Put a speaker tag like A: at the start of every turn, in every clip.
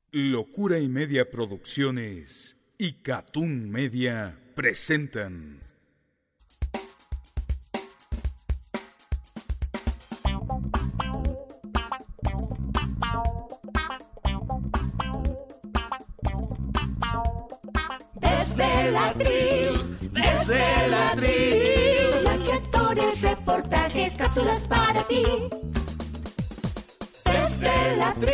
A: Locura y Media Producciones y Catún Media presentan
B: Desde el atril, plagiadores, reportajes, cápsulas para ti. Desde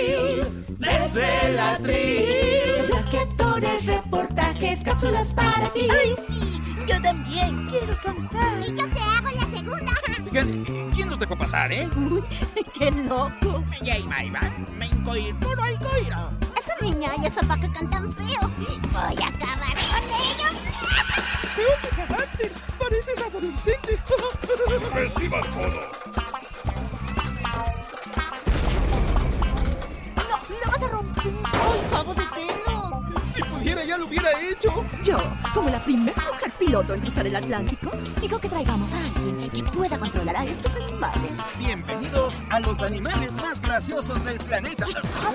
B: el atril, plagiadores, reportajes, cápsulas para ti.
C: ¡Ay, sí! Yo también quiero cantar.
D: Y yo te hago la segunda.
E: Oigan, ¿quién nos dejó pasar, eh?
B: Uy, ¡qué loco!
E: Ya iba, me incoir, puro alcohiro.
C: Esa niña y esa vaca cantan feo. Voy a acabar con ellos.
E: ¡Veo tu carácter! ¡Pareces adolescente!
A: Recibas todo.
C: No vas a romper.
B: ¡Ay, pavo, detenos!
E: Si pudiera ya lo hubiera hecho.
B: Yo, como la primera mujer piloto en cruzar el Atlántico, digo que traigamos a alguien que pueda controlar a estos animales.
E: Bienvenidos a los animales más graciosos del planeta.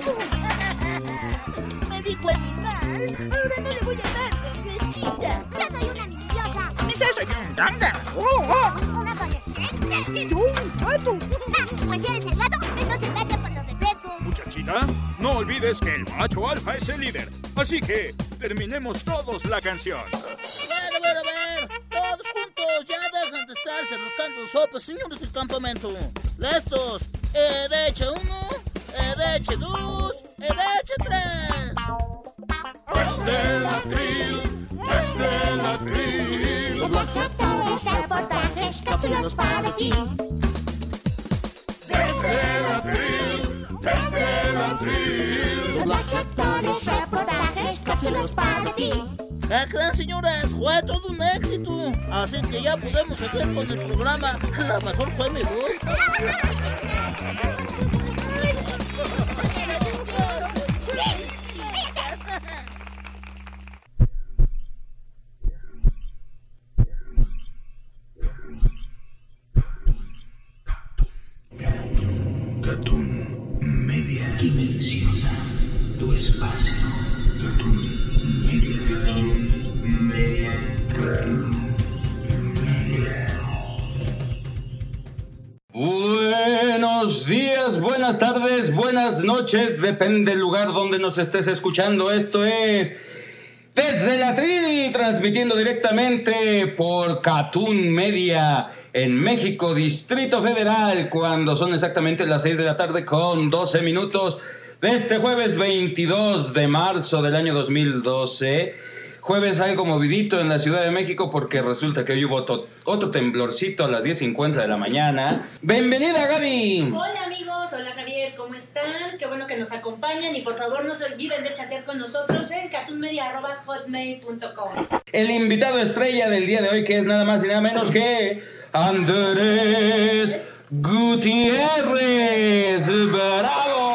C: Me dijo animal. Ahora no le voy a dar de lechita.
D: Yo soy una mini diosa.
E: ¿Qué es eso? ¿Yo un ganga?
D: Un adolescente.
B: ¡Y yo un gato!
D: Pues si eres el gato, entonces vete por los refrescos.
A: Muchachita, no olvides que el macho alfa es el líder. Así que terminemos todos la canción.
F: A ver, todos juntos, ya dejan de estarse rascando sopas, señores del campamento. Listos, EDH 1, EDH 2, EDH 3.
A: Desde el atril,
B: Plagiadores, reportajes, cápsulas para ti.
A: desde el atril.
B: Plagiadores, reportajes, cápsulas para ti.
F: ¿Qué creen, señores? Fue todo un éxito. Así que ya podemos seguir con el programa. La mejor fue mi voz.
G: Catún Media dimensiona tu espacio. Catún Media. Catún Media. Catún Media.
H: Buenos días, buenas tardes, buenas noches, depende del lugar donde nos estés escuchando. Esto es Desde el Atril, transmitiendo directamente por Catún Media en México, Distrito Federal, cuando son exactamente las 6 de la tarde con 12 minutos de este jueves 22 de marzo del año 2012. Jueves algo movidito en la Ciudad de México porque resulta que hoy hubo otro temblorcito a las 10:50 de la mañana. ¡Bienvenida, Gaby!
I: Hola amigos, hola Javier, ¿cómo están? Qué bueno que nos acompañan y por favor no se olviden de chatear con nosotros en catunmedia@hotmail.com.
H: El invitado estrella del día de hoy, que es nada más y nada menos que Andrés Gutiérrez. ¡Bravo!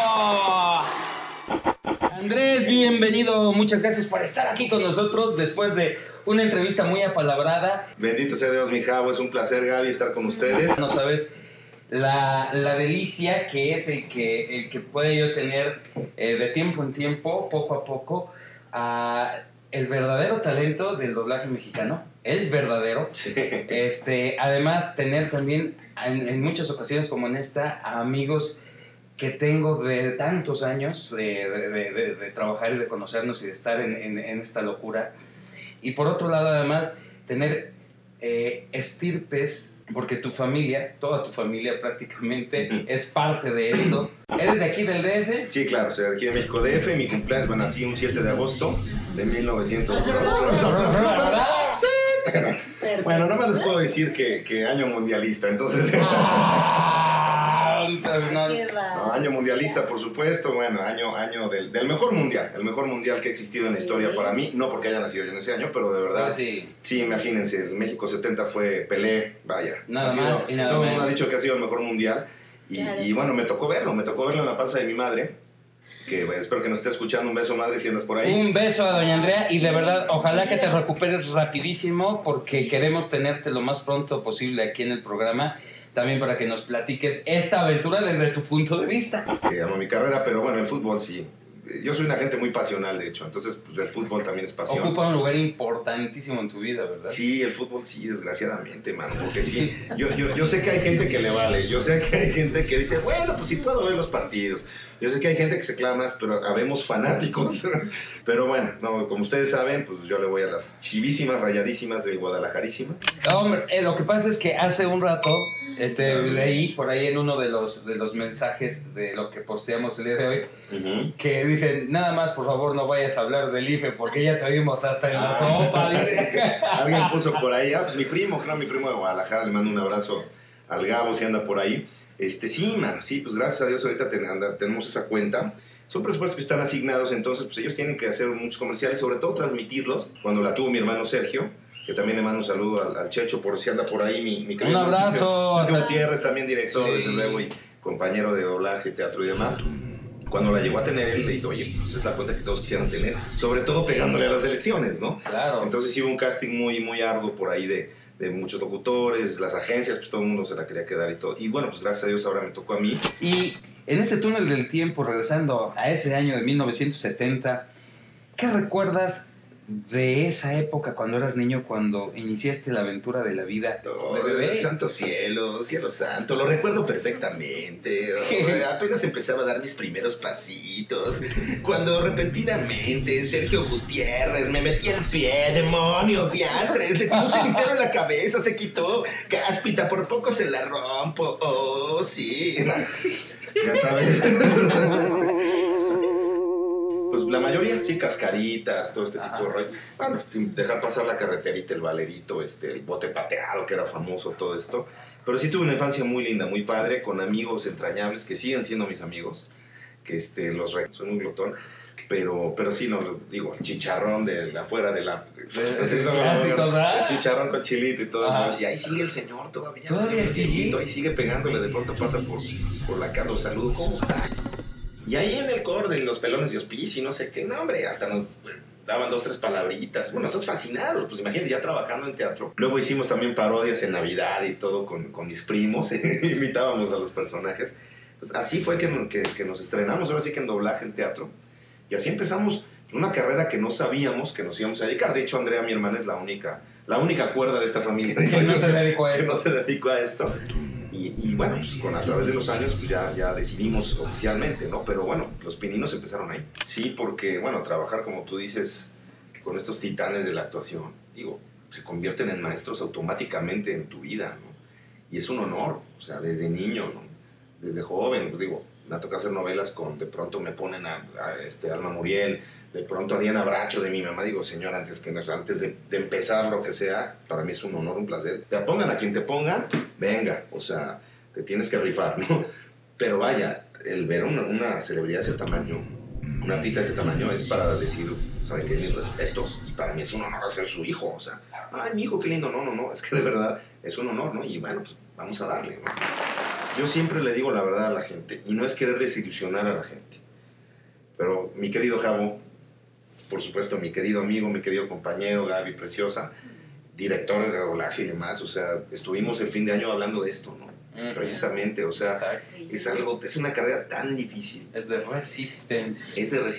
H: Andrés, bienvenido. Muchas gracias por estar aquí con nosotros después de una entrevista muy apalabrada.
J: Bendito sea Dios, mi Javo. Es un placer, Gaby, estar con ustedes.
H: No sabes la delicia que es el que puede yo tener de tiempo en tiempo, poco a poco, el verdadero talento del doblaje mexicano. El verdadero.
J: Sí.
H: Además, tener también en muchas ocasiones como en esta, a amigos que tengo de tantos años de trabajar y de conocernos y de estar en esta locura. Y por otro lado, además, tener estirpes, porque tu familia, toda tu familia prácticamente, es parte de esto. ¿Eres de aquí del DF?
J: Sí, claro, soy de aquí de México DF. Mi cumpleaños, bueno, nací un 7 de agosto de 1900. Bueno, no me les puedo decir que año mundialista, entonces... No, año mundialista, por supuesto. Bueno, año del mejor mundial, el mejor mundial que ha existido en la historia para mí. No porque haya nacido yo en ese año, pero de verdad, sí, imagínense, el México 70 fue Pelé, vaya.
H: Nada más y nada menos.
J: Todo el mundo ha dicho que ha sido el mejor mundial. Y bueno, me tocó verlo en la panza de mi madre. Que bueno, espero que nos esté escuchando. Un beso, madre, si andas por ahí.
H: Un beso a doña Andrea y de verdad, ojalá que te recuperes rapidísimo porque queremos tenerte lo más pronto posible aquí en el programa. También para que nos platiques esta aventura desde tu punto de vista.
J: Amo mi carrera, pero bueno, el fútbol sí. yo soy una gente muy pasional, de hecho, entonces pues, el fútbol también es pasión.
H: Ocupa un lugar importantísimo en tu vida, ¿verdad?
J: Sí, el fútbol sí, desgraciadamente, mano, porque sí, yo sé que hay gente que le vale, yo sé que hay gente que dice, bueno, pues sí puedo ver los partidos. Yo sé que hay gente que se clama más, pero habemos fanáticos. Pero bueno, no, como ustedes saben, pues yo le voy a las chivísimas, rayadísimas del Guadalajarísima.
H: No, hombre, lo que pasa es que hace un rato leí por ahí en uno de los mensajes de lo que posteamos el día de hoy, que dicen, nada más, por favor, no vayas a hablar del IFE, porque ya te vimos hasta en la sopa.
J: Alguien puso por ahí, pues mi primo de Guadalajara, le mando un abrazo al Gabo si anda por ahí. Sí, man, sí, pues gracias a Dios ahorita tenemos esa cuenta. Son presupuestos que están asignados, entonces pues ellos tienen que hacer muchos comerciales, sobre todo transmitirlos. Cuando la tuvo mi hermano Sergio, que también le mando un saludo al Checho, por si anda por ahí mi querido.
H: Un abrazo.
J: Sergio Gutiérrez, también director, sí, desde luego, y compañero de doblaje, teatro y demás. Cuando la llegó a tener él, le dije, oye, pues es la cuenta que todos quisieran tener, sobre todo pegándole a las elecciones, ¿no?
H: Claro.
J: Entonces hubo un casting muy, muy arduo por ahí de muchos locutores, las agencias, pues todo el mundo se la quería quedar y todo. Y bueno, pues gracias a Dios ahora me tocó a mí.
H: Y en este túnel del tiempo, regresando a ese año de 1970, ¿qué recuerdas de esa época cuando eras niño, cuando iniciaste la aventura de la vida?
J: Santo cielo, cielo santo, lo recuerdo perfectamente. Apenas empezaba a dar mis primeros pasitos, cuando repentinamente Sergio Gutiérrez me metía el pie, demonios, diantres, le tiró un cenicero en la cabeza, se quitó, cáspita, por poco se la rompo, oh, sí. Ya sabes. Pues la mayoría, sí, cascaritas, todo este tipo de rollos. Bueno, sin dejar pasar la carreterita, el valerito, el bote pateado, que era famoso, todo esto. Pero sí tuve una infancia muy linda, muy padre, con amigos entrañables, que siguen siendo mis amigos, que soy un glotón, pero sí, no, digo, el chicharrón de afuera de la... El chicharrón con chilito y todo. Y ahí sigue el señor todavía.
H: ¿Todavía sigue?
J: Ahí sigue pegándole, de pronto pasa por la cara, los saludo, ¿cómo está? Y ahí en el coro de los pelones de hospicio y no sé qué, no, hombre, hasta nos daban 2, 3 palabritas. Bueno, estás fascinados, pues imagínate, ya trabajando en teatro. Luego hicimos también parodias en Navidad y todo con mis primos, imitábamos a los personajes. Entonces, así fue que nos estrenamos, ahora sí que en doblaje en teatro. Y así empezamos una carrera que no sabíamos que nos íbamos a dedicar. De hecho, Andrea, mi hermana, es la única cuerda de esta familia
H: que no se
J: dedicó a esto. Y bueno, pues a través de los años pues ya decidimos oficialmente, ¿no? Pero bueno, los pininos empezaron ahí. Sí, porque, bueno, trabajar, como tú dices, con estos titanes de la actuación, digo, se convierten en maestros automáticamente en tu vida, ¿no? Y es un honor, o sea, desde niño, ¿no? Desde joven, digo, me toca hacer novelas de pronto me ponen a Alma Muriel, de pronto a Diana Bracho de mi mamá, digo, señor, antes de empezar lo que sea, para mí es un honor, un placer. Te pongan a quien te pongan, venga, o sea, te tienes que rifar, ¿no? Pero vaya, el ver una celebridad de ese tamaño, un artista de ese tamaño, es para decir, ¿saben qué? Mis respetos, y para mí es un honor ser su hijo, o sea, ay, mi hijo, qué lindo, no, es que de verdad es un honor, ¿no? Y bueno, pues vamos a darle, ¿no? Yo siempre le digo la verdad a la gente, y no es querer desilusionar a la gente, pero mi querido Jabo, por supuesto, mi querido amigo, mi querido compañero, Gaby Preciosa, directores de doblaje y demás, o sea, estuvimos el fin de año hablando de esto, ¿no? Precisamente, o sea, es una carrera tan difícil.
H: Es de resistencia.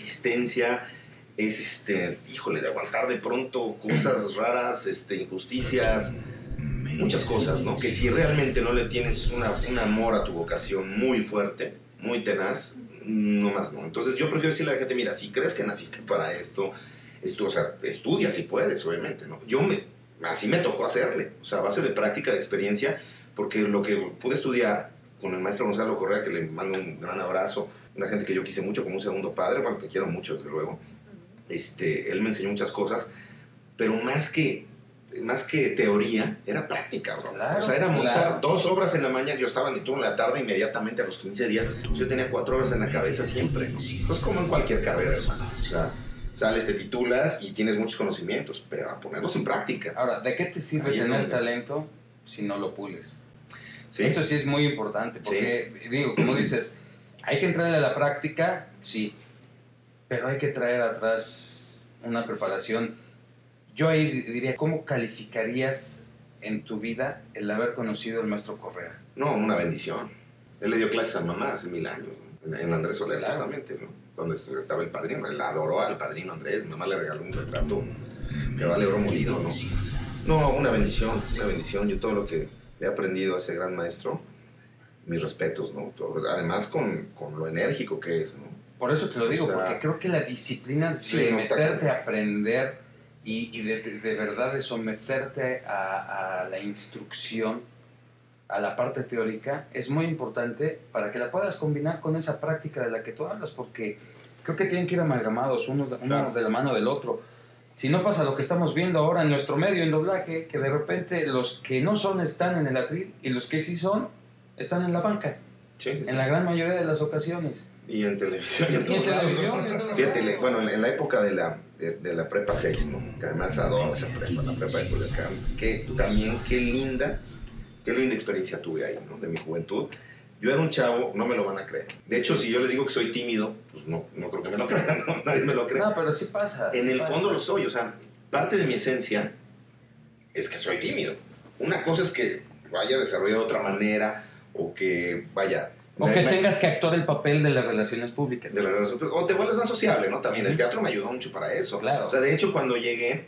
J: Híjole, de aguantar de pronto cosas raras, injusticias, muchas cosas, ¿no? Que si realmente no le tienes un amor a tu vocación muy fuerte, muy tenaz, no más no. Entonces yo prefiero decirle a la gente, mira, si crees que naciste para esto, o sea, estudia si puedes, obviamente, ¿no? Así me tocó hacerle, o sea, a base de práctica, de experiencia, porque lo que pude estudiar con el maestro Gonzalo Correa, que le mando un gran abrazo, una gente que yo quise mucho como un segundo padre, bueno, que quiero mucho, desde luego, él me enseñó muchas cosas, pero más que teoría, era práctica, bro. Claro, o sea, era montar 2 obras en la mañana, yo estaba en el turno en la tarde, inmediatamente a los 15 días, yo tenía 4 horas en la cabeza siempre, ¿no? Pues como en cualquier carrera, hermano, o sea, sales, te titulas y tienes muchos conocimientos, pero a ponerlos en práctica.
H: Ahora, ¿de qué te sirve tener talento si no lo pules? ¿Sí? Eso sí es muy importante, porque, digo, como dices, hay que entrarle a la práctica, sí, pero hay que traer atrás una preparación. Yo ahí diría, ¿cómo calificarías en tu vida el haber conocido al maestro Correa?
J: No, una bendición. Él le dio clases a mamá hace 1000 años, ¿no? En Andrés Soler, justamente, ¿no? cuando estaba el padrino. Él adoró al padrino Andrés. Mi mamá le regaló un retrato que vale oro molido, ¿no? No, una bendición. Yo todo lo que le he aprendido a ese gran maestro, mis respetos, ¿no? Además con lo enérgico que es, ¿no?
H: Por eso te lo digo, porque creo que la disciplina de meterte a aprender y de verdad de someterte a la instrucción, a la parte teórica, es muy importante para que la puedas combinar con esa práctica de la que tú hablas, porque creo que tienen que ir amalgamados uno de la mano del otro. Si no pasa lo que estamos viendo ahora en nuestro medio, en doblaje, que de repente los que no son están en el atril y los que sí son están en la banca.
J: Sí.
H: En la gran mayoría de las ocasiones.
J: Y en televisión. Fíjate, bueno, en la época de la prepa 6, ¿no? Que además adoro esa prepa, la prepa de Culiacán. Qué linda experiencia tuve ahí, ¿no? De mi juventud. Yo era un chavo, no me lo van a creer. De hecho, si yo les digo que soy tímido, pues no creo que me lo crean, ¿no? Nadie me lo cree.
H: No, pero sí pasa.
J: En el fondo lo soy, o sea, parte de mi esencia es que soy tímido. Una cosa es que vaya desarrollado de otra manera, o que vaya...
H: tengas que actuar el papel de las relaciones públicas.
J: O te vuelves más sociable, ¿no? También el teatro me ayudó mucho para eso.
H: Claro.
J: O sea, de hecho, cuando llegué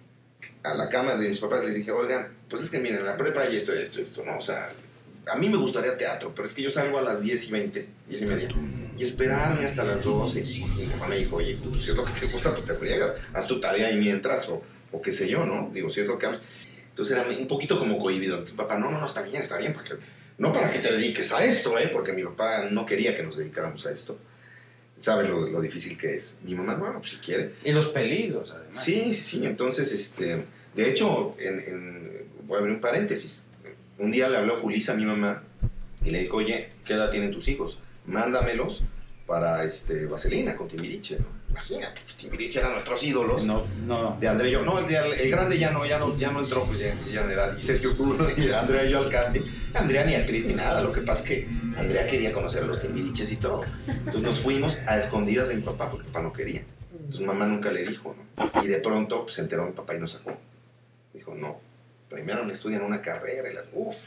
J: a la cama de mis papás, les dije, oigan, pues es que miren, en la prepa hay esto, ¿no? O sea, a mí me gustaría teatro, pero es que yo salgo a las 10:20, 10:30, y esperarme hasta las 12. Y mi mamá me dijo, oye, pues si es lo que te gusta, pues te friegas, haz tu tarea ahí mientras, o qué sé yo, ¿no? Digo, si es lo que haces. Entonces era un poquito como cohibido. Entonces, papá, no, está bien, no para que te dediques a esto, porque mi papá no quería que nos dedicáramos a esto. ¿Sabes lo difícil que es? Mi mamá, bueno, pues si quiere.
H: Y los peligros, además.
J: Sí. Entonces, de hecho, voy a abrir un paréntesis. Un día le habló Julissa a mi mamá y le dijo, oye, ¿qué edad tienen tus hijos? Mándamelos para Vaselina con Timbiriche, ¿no? Imagínate, pues, Timbiriche eran nuestros ídolos.
H: No.
J: De Andrea y yo. No, el grande ya no entró, pues ya en edad. Y Sergio Cruz y Andrea y yo al casting. Andrea ni actriz ni nada. Lo que pasa es que Andrea quería conocer a los Timbiriches y todo. Entonces nos fuimos a escondidas de mi papá, porque papá no quería. Entonces mamá nunca le dijo, ¿no? Y de pronto pues, se enteró mi papá y nos sacó. Dijo, no, primero me estudian una carrera. Y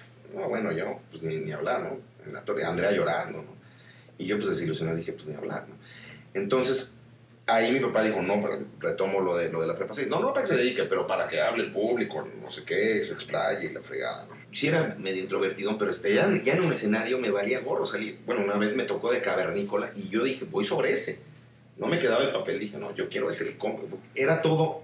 J: yo, pues ni hablar, ¿no? En la torre, Andrea llorando, ¿no? Y yo pues desilusionado dije, pues ni hablar, ¿no? Entonces... ahí mi papá dijo, no, retomo lo de la prepa 6. No para que se dedique, pero para que hable el público, no sé qué, se explaye y la fregada, ¿no? Sí era medio introvertido, pero ya en un escenario me valía gorro salir. Bueno, una vez me tocó de cavernícola y yo dije, voy sobre ese. No me quedaba el papel, dije, no, yo quiero ese. Era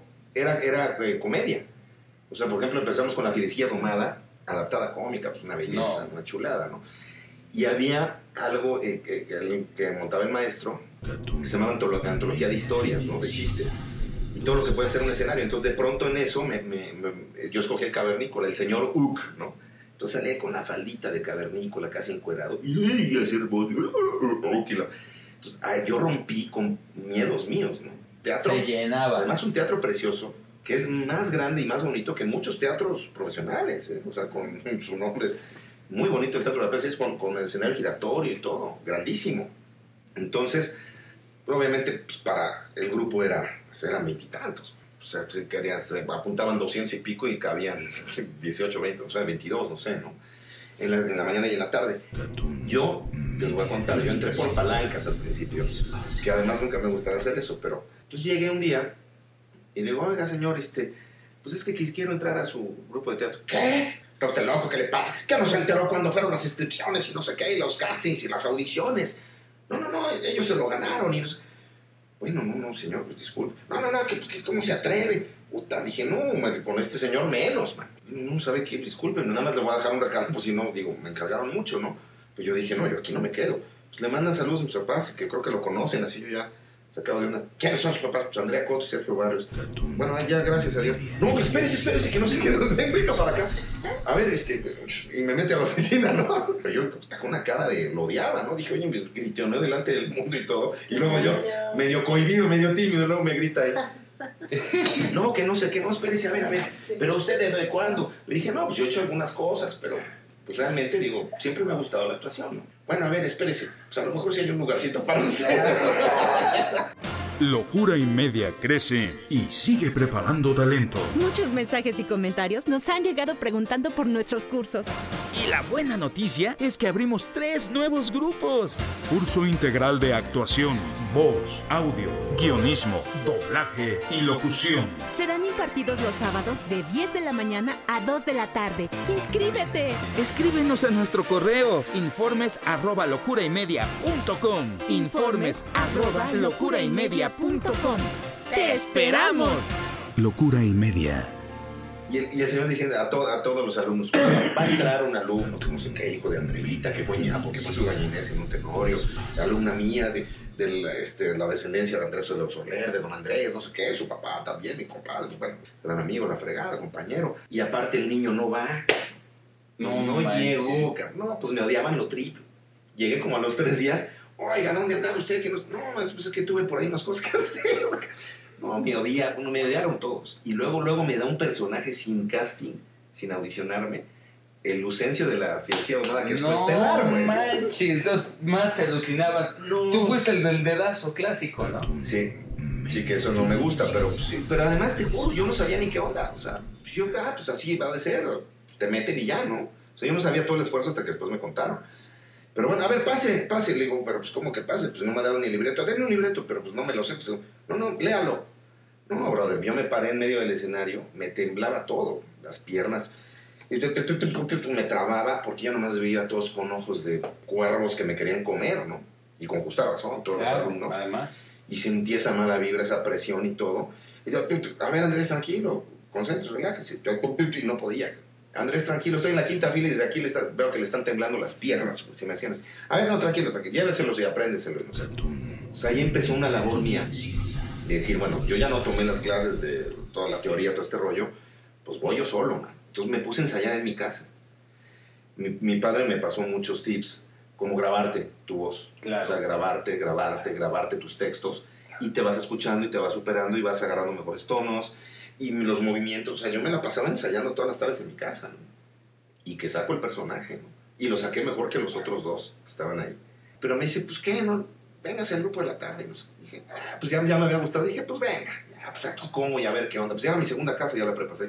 J: comedia. O sea, por ejemplo, empezamos con La Fierecilla Domada, adaptada cómica, pues una belleza, una chulada, ¿no? Y había algo que montaba el maestro, que se llamaba antología de historias, ¿no? De chistes. Y todo lo que puede ser un escenario. Entonces, de pronto en eso, yo escogí el cavernícola, el señor Uck, ¿no? Entonces salía con la faldita de cavernícola, casi encuerado. Y hacer voz. Entonces, yo rompí con miedos míos, ¿no? Teatro.
H: Se llenaba.
J: Además, un teatro precioso, que es más grande y más bonito que muchos teatros profesionales, ¿eh? O sea, con su nombre. Muy bonito el Teatro de la Plaza, es con el escenario giratorio y todo, grandísimo. Entonces, obviamente, pues para el grupo eran 20 y tantos. O sea, se apuntaban 200 y pico y cabían 18, 20, o sea, 22, no sé, ¿no? En la mañana y en la tarde. Yo, les voy a contar, yo entré por palancas al principio, que además nunca me gustaba hacer eso, pero... Entonces llegué un día y le digo, oiga, señor, pues es que quiero entrar a su grupo de teatro. ¿Qué? ¿Está usted loco? ¿Qué le pasa? ¿Qué no se enteró cuando fueron las inscripciones y no sé qué, y los castings y las audiciones? No, ellos se lo ganaron y no sé. Bueno, no, señor, pues disculpe. No, ¿cómo se atreve? Puta, dije, no, con este señor menos, man. No sabe qué, disculpe, nada más le voy a dejar un recado, pues si no, digo, me encargaron mucho, ¿no? Pues yo dije, no, yo aquí no me quedo. Pues le mandan saludos a mis papás, que creo que lo conocen, así yo ya sacado de una. ¿Quiénes son sus papás? Pues Andrea Coto y Sergio Barrios. Bueno, ya, gracias a Dios. No, espérese, que no se quede. Venga para acá. A ver, y me mete a la oficina, ¿no? Pero yo con una cara lo odiaba, ¿no? Dije, oye, me gritoneó delante del mundo y todo. Y luego yo, medio cohibido, medio tímido, luego me grita ahí. No, que no sé qué, no, espérese, a ver. Pero usted, ¿desde cuándo? Le dije, no, pues yo he hecho algunas cosas, pero pues realmente, digo, siempre me ha gustado la actuación, ¿no? Bueno, a ver, espérese. Pues a lo mejor sí hay un lugarcito para usted.
A: Locura y Media crece y sigue preparando talento.
B: Muchos mensajes y comentarios nos han llegado preguntando por nuestros cursos.
A: Y la buena noticia es que abrimos 3 nuevos grupos. Curso integral de actuación, Voz, audio, guionismo, doblaje y locución.
B: Serán impartidos los sábados de 10 de la mañana a 2 de la tarde. ¡Inscríbete!
E: Escríbenos a nuestro correo informes@locuraymedia.com.
B: Informes@locuraymedia.com. ¡Te esperamos!
G: Locura y Media.
J: Y el señor diciendo a todos los alumnos, va a entrar un alumno, que no sé qué, hijo de Andreita, que fue mi porque fue su gallinés en un tenorio, alumna mía de la descendencia de Andrés de Soler, de don Andrés, no sé qué, su papá también, mi compadre, bueno, gran amigo, la fregada, compañero. Y aparte el niño no va, no llegó, no, pues me odiaban lo triple. Llegué como a los 3 días, oiga, ¿dónde andaba usted? No, es que tuve por ahí unas cosas que hacer. No, me odiaron todos. Y luego me da un personaje sin casting, sin audicionarme, el Lucencio de la Fiesta Domada, que es estelar, güey.
H: No manches, entonces más te alucinaban. No. Tú fuiste el del dedazo clásico, ¿no?
J: Sí, que eso no me gusta, pero además te juro, yo no sabía ni qué onda. O sea, pues así va a ser, te meten y ya, ¿no? O sea, yo no sabía todo el esfuerzo hasta que después me contaron. Pero bueno, a ver, pase. Le digo, pero pues, ¿cómo que pase? Pues no me ha dado ni libreto. Denme un libreto, pero pues no me lo sé. Pues, no, léalo. No, brother, yo me paré en medio del escenario, me temblaba todo, las piernas, y me trababa porque yo nomás veía a todos con ojos de cuervos que me querían comer, ¿no? Y con justa razón, todos los alumnos.
H: Además.
J: Y sentí esa mala vibra, esa presión y todo. Y yo, a ver, Andrés, tranquilo, concéntrese, relájese. Y no podía. Andrés, tranquilo, estoy en la quinta fila y desde aquí veo que le están temblando las piernas, si me hacían así. A ver, no, tranquilo, lléveselos y apréndeselos. No sé. O sea, ahí empezó una labor mía. De decir, bueno, yo ya no tomé las clases de toda la teoría, todo este rollo, pues voy yo solo, man. Entonces me puse a ensayar en mi casa. Mi padre me pasó muchos tips, como grabarte tu voz.
H: Claro.
J: O sea, grabarte tus textos, y te vas escuchando y te vas superando y vas agarrando mejores tonos y los movimientos. O sea, yo me la pasaba ensayando todas las tardes en mi casa, ¿no? Y que saco el personaje, ¿no? Y lo saqué mejor que los otros dos que estaban ahí. Pero me dice, pues, ¿qué? No, véngase al grupo de la tarde. Y no sé. Dije, pues ya me había gustado. Dije, pues venga, ya, pues aquí como y a ver qué onda. Pues ya era mi segunda casa, ya la prepasé.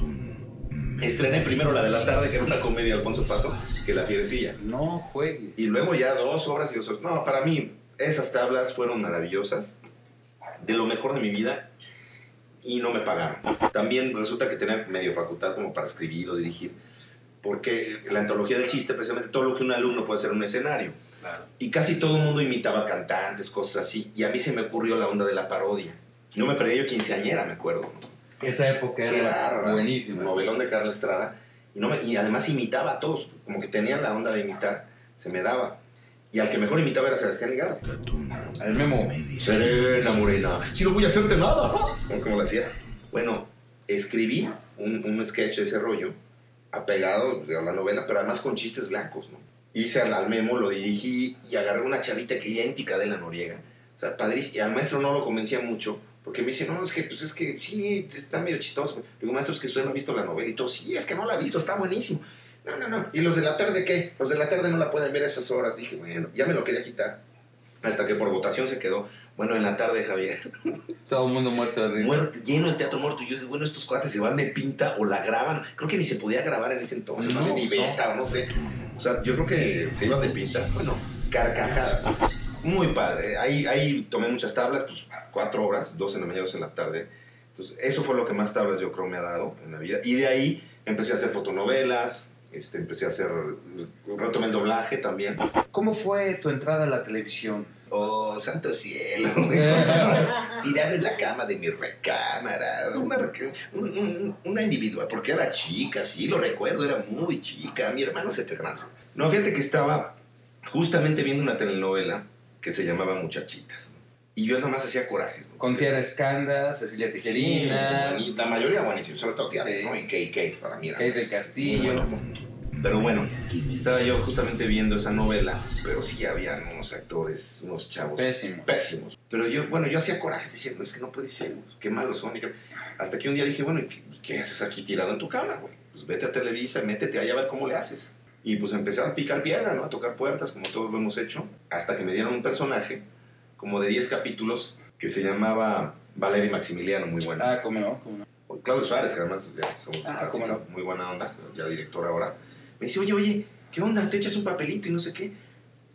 J: Estrené primero la de la tarde, que era una comedia de Alfonso Paso, que La Fierecilla.
H: No juegues.
J: Y luego ya 2 obras y 2 horas. No, para mí esas tablas fueron maravillosas, de lo mejor de mi vida, y no me pagaron. También resulta que tenía medio facultad como para escribir o dirigir, porque la antología del chiste, precisamente todo lo que un alumno puede hacer en un escenario.
H: Claro.
J: Y casi todo el mundo imitaba cantantes, cosas así, y a mí se me ocurrió la onda de la parodia. No me perdí yo quinceañera, me acuerdo, ¿no?
H: Esa época era buenísima.
J: Novelón de Carla Estrada. Y además imitaba a todos, como que tenía la onda de imitar, se me daba. Y al que mejor imitaba era Sebastián Ligardo.
H: El Memo.
J: Serena Morena, si no voy a hacerte nada. ¿Cómo lo hacía? Bueno, escribí un sketch de ese rollo, apegado a la novela, pero además con chistes blancos, ¿no? Hice al Memo, lo dirigí y agarré una chavita que idéntica de la Noriega. O sea, padrísimo. Y al maestro no lo convencía mucho, porque me dice, no, es que sí, está medio chistoso. Le digo, maestro, es que usted no ha visto la novela y todo. Sí, es que no la ha visto, está buenísimo. No. ¿Y los de la tarde qué? Los de la tarde no la pueden ver a esas horas. Dije, bueno, ya me lo quería quitar. Hasta que por votación se quedó. Bueno, en la tarde, Javier.
H: Todo el mundo muerto de risa.
J: Lleno el teatro muerto. Y yo dije, bueno, estos cuates se van de pinta o la graban. Creo que ni se podía grabar en ese entonces, no, de beta o no sé. O sea, yo creo que se iban de pinta. Bueno, carcajadas. Muy padre. Ahí tomé muchas tablas, pues 4 horas, 2 en la mañana, 2 en la tarde. Entonces, eso fue lo que más tablas yo creo me ha dado en la vida. Y de ahí empecé a hacer fotonovelas, empecé a hacer, retomé el doblaje también.
H: ¿Cómo fue tu entrada a la televisión?
J: Oh, santo cielo, tirado en la cama de mi recámara, una individual, porque era chica, sí, lo recuerdo, era muy chica, mi hermano se pegaba. No, fíjate que estaba justamente viendo una telenovela que se llamaba Muchachitas, ¿no? Y yo nomás hacía corajes, ¿no?
H: Con Tiara Escanda, Cecilia Tijerina.
J: Sí, la mayoría buenísima, sobre todo Tiara, ¿no? Y Kate, para mí era
H: Kate del Castillo.
J: Pero bueno, estaba yo justamente viendo esa novela, pero sí habían unos actores, unos chavos pésimos. Pero yo hacía corajes diciendo, es que no puede ser, qué malos son. Hasta que un día dije, bueno, ¿y qué haces aquí tirado en tu cama, güey? Pues vete a Televisa, métete allá a ver cómo le haces. Y pues empecé a picar piedra, ¿no? A tocar puertas, como todos lo hemos hecho, hasta que me dieron un personaje, como de 10 capítulos, que se llamaba Valeria Maximiliano, muy bueno.
H: Ah, cómo no.
J: Claudio Suárez, que además ya somos muy buena onda, ya director ahora. Me dice, oye, ¿qué onda? ¿Te echas un papelito y no sé qué?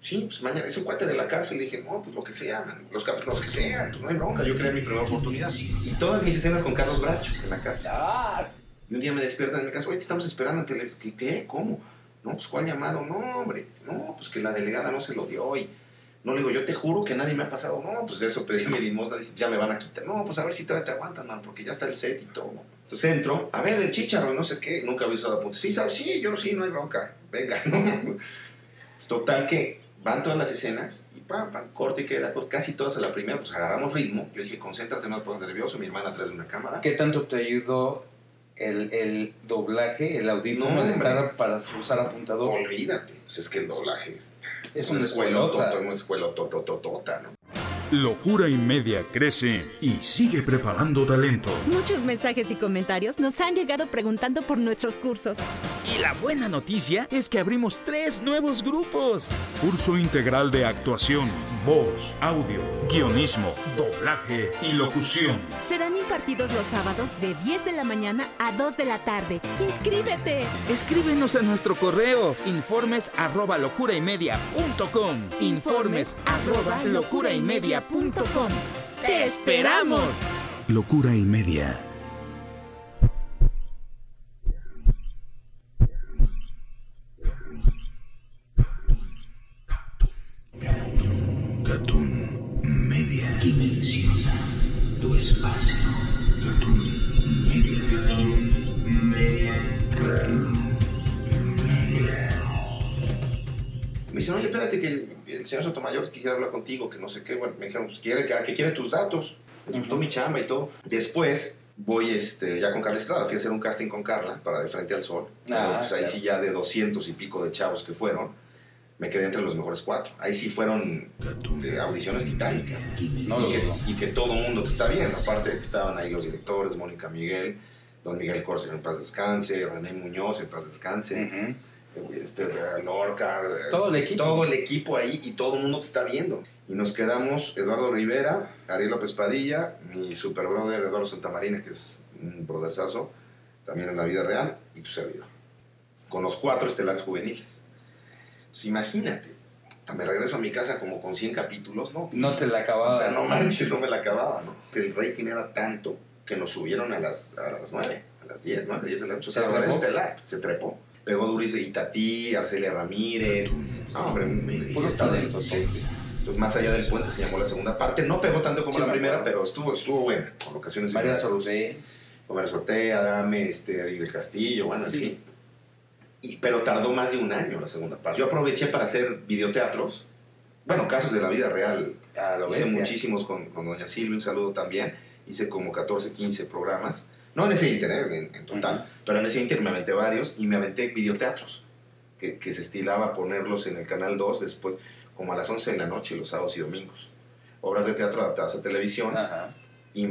J: Sí, pues mañana es un cuate de la cárcel. Le dije, no, pues lo que sea, man. Los que sean, pues no hay bronca. Yo quería mi primera oportunidad. Y todas mis escenas con Carlos Bracho en la cárcel. Y un día me despiertan en mi casa, oye, te estamos esperando en teléfono. ¿Qué? ¿Cómo? No, pues ¿cuál llamado? No, hombre, no, pues que la delegada no se lo dio. Y no, le digo, yo te juro que nadie me ha pasado. No, pues de eso pedí mi limosna. Dije, ya me van a quitar. No, pues a ver si todavía te aguantan, man, porque ya está el set y todo. Entonces entro, a ver, el Chícharo, no sé qué. Nunca había usado apuntes. Sí, ¿sabes? Sí, yo sí, no hay bronca. Venga, ¿no? Total que van todas las escenas y pam, corte y queda, casi todas a la primera, pues agarramos ritmo. Yo dije, concéntrate, no te pongas nervioso. Mi hermana atrás de una cámara.
H: ¿Qué tanto te ayudó el doblaje, el audífono, el estar para usar apuntador?
J: Olvídate, pues es que el doblaje
H: es una escuelota,
J: ¿no?
A: Locura y Media crece
G: y sigue preparando talento.
B: Muchos mensajes y comentarios nos han llegado preguntando por nuestros cursos.
A: Y la buena noticia es que abrimos 3 nuevos grupos. Curso integral de actuación, voz, audio, guionismo, doblaje y locución.
B: Serán impartidos los sábados de 10 de la mañana a 2 de la tarde. ¡Inscríbete!
A: Escríbenos a nuestro correo informes@locuraymedia.com. Informes@locuraymedia.com. ¡Te esperamos!
G: Locura y Media. Cartoon Media. Dimensiona tu espacio. Cartoon Media. Cartoon Media.
J: Me dijeron, oye, espérate que el señor Sotomayor quiere hablar contigo, que no sé qué. Bueno, me dijeron, pues que quiere tus datos. Les gustó mi chamba y todo. Después voy ya con Carla Estrada. Fui a hacer un casting con Carla para De Frente al Sol. Pues ahí sí ya de 200 y pico de chavos que fueron, me quedé entre los mejores 4. Ahí sí fueron audiciones titánicas. Y que todo el mundo te está viendo. Aparte de que estaban ahí los directores, Mónica Miguel, Don Miguel Córcega en paz descanse, René Muñoz en paz descanse. Lorca, todo el equipo ahí, y todo el mundo te está viendo. Y nos quedamos Eduardo Rivera, Ariel López Padilla, mi super brother Eduardo Santamarina, que es un brotherzazo también en la vida real, y tu servidor, con los 4 estelares juveniles. Pues imagínate, me regreso a mi casa como con 100 capítulos, ¿no?
H: No te la acababa.
J: O sea, no manches, no me la acababa, ¿no? El rating era tanto que nos subieron a las 9, a las 10, ¿no? A las 10 de la noche. O sea, el estelar se trepó. Pegó durísimo Itatí, Arcelia Ramírez. No, hombre, puros talentos. Sí. Entonces, más allá del puente se llamó la segunda parte. No pegó tanto como la primera, pero estuvo buena. Con ocasiones
H: María Sorté.
J: Adame, Ari del Castillo, bueno, en fin. Pero tardó más de un año la segunda parte. Yo aproveché para hacer videoteatros. Bueno, casos de la vida real. Hice muchísimos con doña Silvia, un saludo también. Hice como 14, 15 programas. No en ese inter, en total, pero en ese inter me aventé varios y me aventé videoteatros que se estilaba ponerlos en el Canal 2 después, como a las 11 de la noche, los sábados y domingos. Obras de teatro adaptadas a televisión. Y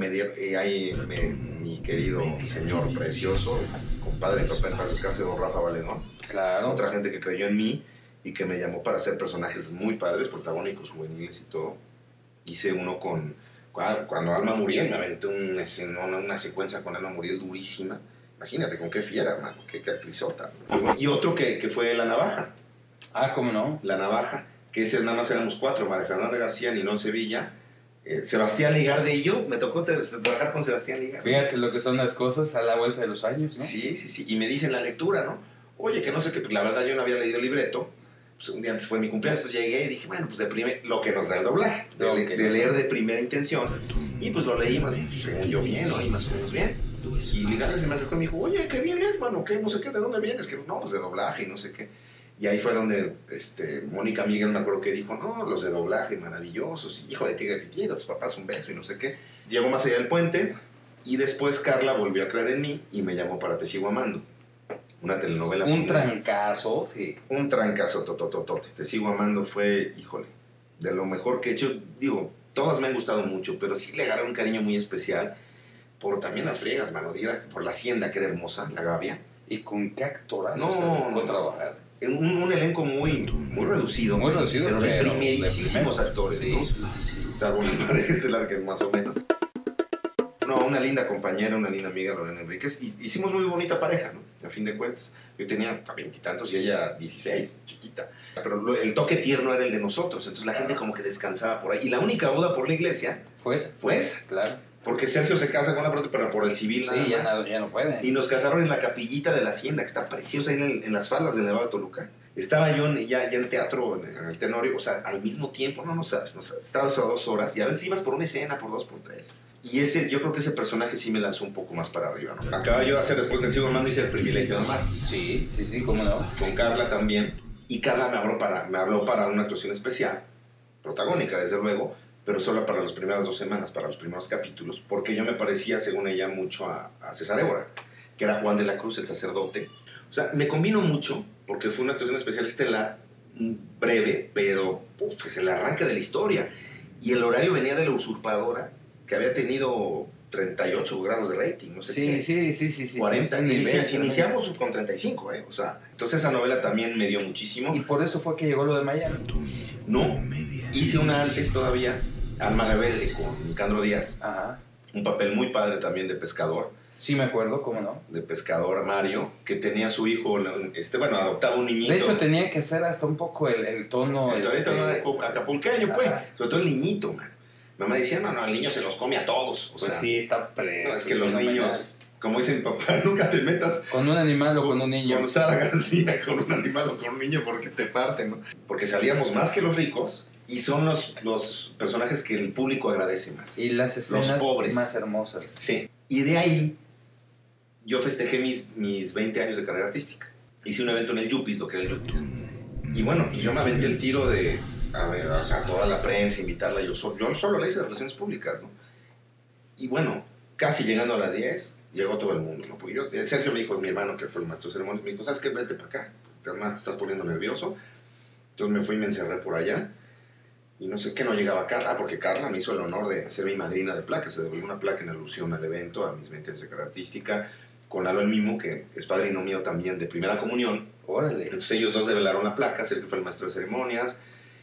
J: mi querido señor precioso, compadre en paz descanse, don Rafa Valedón.
H: Claro.
J: Otra gente que creyó en mí y que me llamó para hacer personajes muy padres, protagónicos, juveniles y todo. Hice uno cuando Alma Muriel, me aventé una secuencia con Alma Muriel durísima. Imagínate con qué fiera, mano, qué actrizota. Y otro que fue La Navaja.
H: ¿Cómo no?
J: La Navaja, que ese nada más éramos 4, María Fernanda García, Ninón Sevilla, Sebastián Ligarde y yo. Me tocó trabajar con Sebastián Ligarde.
H: Fíjate lo que son las cosas a la vuelta de los años, ¿no?
J: Sí. Y me dicen la lectura, ¿no? Oye, que no sé qué, la verdad yo no había leído el libreto. Pues un día antes fue mi cumpleaños, entonces llegué y dije, bueno, pues lo que nos da el doblaje, de leer de primera intención. Y pues lo leí según yo bien, ¿no? Y más o menos bien. Y Ligarde se me acercó y me dijo, oye, qué bien lees, mano, ¿qué? No sé qué, ¿de dónde vienes? Que no, pues de doblaje y no sé qué. Y ahí fue donde Mónica Miguel me acuerdo que dijo, no, los de doblaje maravillosos, hijo de Tigre Pitido, tus papás un beso y no sé qué. Llegó Más allá del puente y después Carla volvió a creer en mí y me llamó para Te sigo amando. Una telenovela.
H: Un trancazo, sí.
J: Un trancazo, totototote. Te sigo amando fue, híjole, de lo mejor que he hecho. Digo, todas me han gustado mucho, pero sí le agarré un cariño muy especial por también las friegas, mano. Por la Hacienda, que era hermosa, la Gavia.
H: ¿Y con qué actoras no trabajar?
J: En un elenco muy reducido.
H: Muy reducido,
J: pero de primerísimos actores. Sí, ¿no?
H: Sí.
J: Salvo el estelar, que más o menos. No, una linda compañera, una linda amiga, Lorena Enríquez. Hicimos muy bonita pareja, ¿no? A fin de cuentas. Yo tenía 20 y tantos y ella 16, chiquita. Pero el toque tierno era el de nosotros. Entonces la gente como que descansaba por ahí. Y la única boda por la iglesia fue esa.
H: Claro.
J: Porque Sergio se casa con una parte, pero por el civil nada más.
H: Ya no puede.
J: Y nos casaron en la capillita de la hacienda, que está preciosa ahí en las faldas del Nevado de Toluca. Estaba yo ya en teatro, en el Tenorio, o sea, al mismo tiempo, no sabes, estabas a 2 horas y a veces ibas por una escena, por 2, por 3. Y yo creo que ese personaje sí me lanzó un poco más para arriba, ¿no? Acaba yo de hacer después del Ciego Armando, hice El privilegio de amar.
H: Sí, cómo no.
J: Con Carla también. Y Carla me habló para una actuación especial, protagónica desde luego, pero solo para las primeras 2 semanas, para los primeros capítulos, porque yo me parecía, según ella, mucho a César Évora, que era Juan de la Cruz, el sacerdote. O sea, me combino mucho, porque fue una actuación especial estelar, breve, pero pues el arranque de la historia. Y el horario venía de La Usurpadora, que había tenido 38 grados de rating, no sé qué.
H: Sí.
J: 40, iniciamos con 35, o sea, entonces esa novela también me dio muchísimo.
H: ¿Y por eso fue que llegó lo de Miami?
J: No, hice una antes todavía, Alma Rebelde, con Nicandro Díaz.
H: Ajá.
J: Un papel muy padre también de pescador.
H: Sí, me acuerdo, ¿cómo no?
J: De pescador Mario, que tenía a su hijo, adoptaba un niñito.
H: De hecho, tenía que hacer hasta un poco el tono...
J: El tono acapulqueño, pues. Sobre todo el niñito, man. Mamá decía, no, el niño se los come a todos. O
H: pues
J: sea,
H: sí, está preso.
J: No, es que los niños, como dice mi papá, nunca te metas...
H: Con un animal o con un niño.
J: Con Sara García, con un animal o con un niño, porque te parten, ¿no? Porque salíamos más que los ricos y son los personajes que el público agradece más.
H: Y las escenas
J: los pobres.
H: Más hermosas.
J: Sí. Y de ahí yo festejé mis 20 años de carrera artística. Hice un evento en el Yuppies, lo que era el Yuppies. Y bueno, pues yo me aventé el tiro de a toda la prensa, invitarla yo solo la hice de relaciones públicas, ¿no? Y bueno, casi llegando a las 10, llegó todo el mundo, ¿no? Porque Sergio me dijo, mi hermano, que fue el maestro de ceremonias, me dijo, ¿sabes qué? Vete para acá, además te estás poniendo nervioso. Entonces me fui y me encerré por allá. Y no sé qué, no llegaba Carla, porque Carla me hizo el honor de ser mi madrina de placa. Se devolvió una placa en alusión al evento, a mis 20 años de carrera artística, con Lalo el Mimo, que es padrino mío también de primera comunión.
H: Órale.
J: Entonces ellos 2 develaron la placa, Sergio fue el maestro de ceremonias.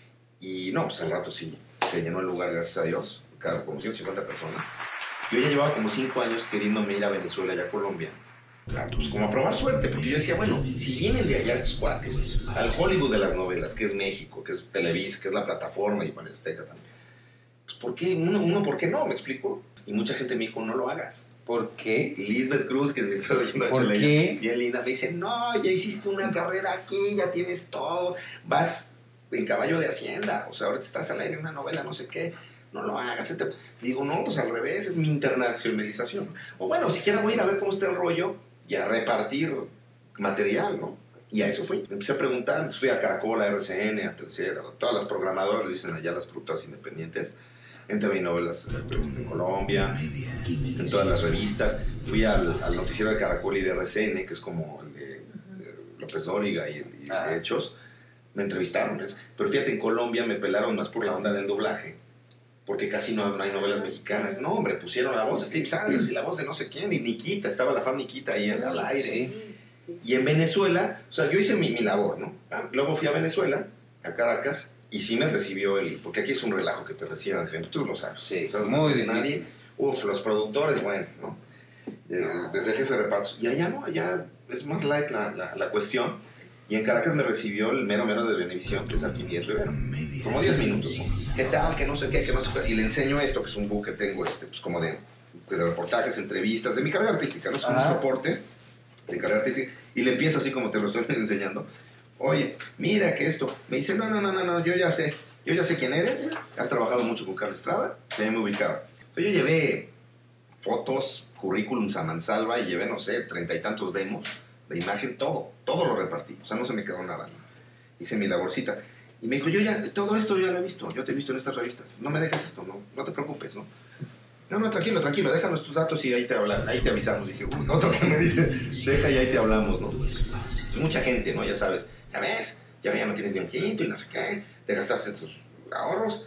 J: Y no, pues al rato sí, se llenó el lugar, gracias a Dios, como 150 personas. Yo ya llevaba como 5 años queriéndome ir a Venezuela y a Colombia, pues como a probar suerte, porque yo decía, bueno, si vienen de allá estos cuates, al Hollywood de las novelas, que es México, que es Televisa, que es la plataforma, y bueno, Azteca también, pues ¿por qué? ¿Por qué no? ¿Me explico? Y mucha gente me dijo, no lo hagas.
H: ¿Por qué?
J: Lisbeth Cruz, que es mi estrella de
H: ¿Por qué?
J: Bien linda, me dice, no, ya hiciste una carrera aquí, ya tienes todo, vas en caballo de Hacienda, o sea, ahorita estás al aire en una novela, no sé qué, no lo hagas. Digo, no, pues al revés, es mi internacionalización. O bueno, siquiera voy a ir a ver cómo está el rollo y a repartir material, ¿no? Y a eso fui. Empecé a preguntar, fui a Caracol, a RCN, a Telcel, a todas las programadoras, le dicen allá las productoras independientes, en TV y Novelas en Colombia, en todas las revistas. Fui al noticiero de Caracol y de RCN, que es como el de López Dóriga y de Hechos. Me entrevistaron, pero fíjate, en Colombia me pelaron más por la onda del doblaje, porque casi no hay novelas mexicanas. No, hombre, pusieron la voz de Steve Sanders y la voz de no sé quién, y Nikita, estaba la fam Nikita ahí al aire. Sí. Y en Venezuela, o sea, yo hice mi labor, ¿no? Luego fui a Venezuela, a Caracas, y sí me recibió porque aquí es un relajo que te reciban gente, tú lo sabes.
H: Sí,
J: o sea,
H: muy difícil.
J: Nadie, los productores, bueno, ¿no? Desde el jefe de repartos. Y allá no, allá es más light la cuestión. Y en Caracas me recibió el mero de Venevisión, que es Arquímedes Rivero. Como 10 minutos, ¿no? ¿Qué tal? Que no sé qué, que no sé qué. Y le enseño esto, que es un book que tengo, pues como de reportajes, entrevistas, de mi carrera artística, ¿no? Es como un soporte de carrera artística. Y le empiezo así como te lo estoy enseñando. Oye, mira que esto. Me dice, no, yo ya sé quién eres. Has trabajado mucho con Carla Estrada. Ya me ubicaba. Yo llevé fotos, currículums a mansalva y llevé, no sé, 30 y tantos demos. La imagen, todo lo repartí, o sea, no se me quedó nada, ¿no? Hice mi laborcita, y me dijo, todo esto ya lo he visto, yo te he visto en estas revistas, no me dejes esto, no te preocupes, ¿no? No, tranquilo, déjanos tus datos y ahí te avisamos. Dije, otro que me dice, deja y ahí te hablamos, ¿no? Mucha gente, ¿no? Ya sabes, ya ves, ya no tienes ni un quinto y no sé qué, te gastaste tus ahorros.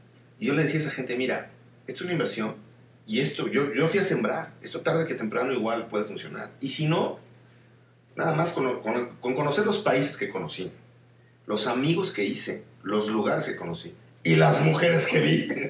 J: Y yo le decía a esa gente, mira, esto es una inversión, y esto, yo fui a sembrar, esto tarde que temprano igual puede funcionar, y si no, nada más con conocer los países que conocí, los amigos que hice, los lugares que conocí y las mujeres que vi,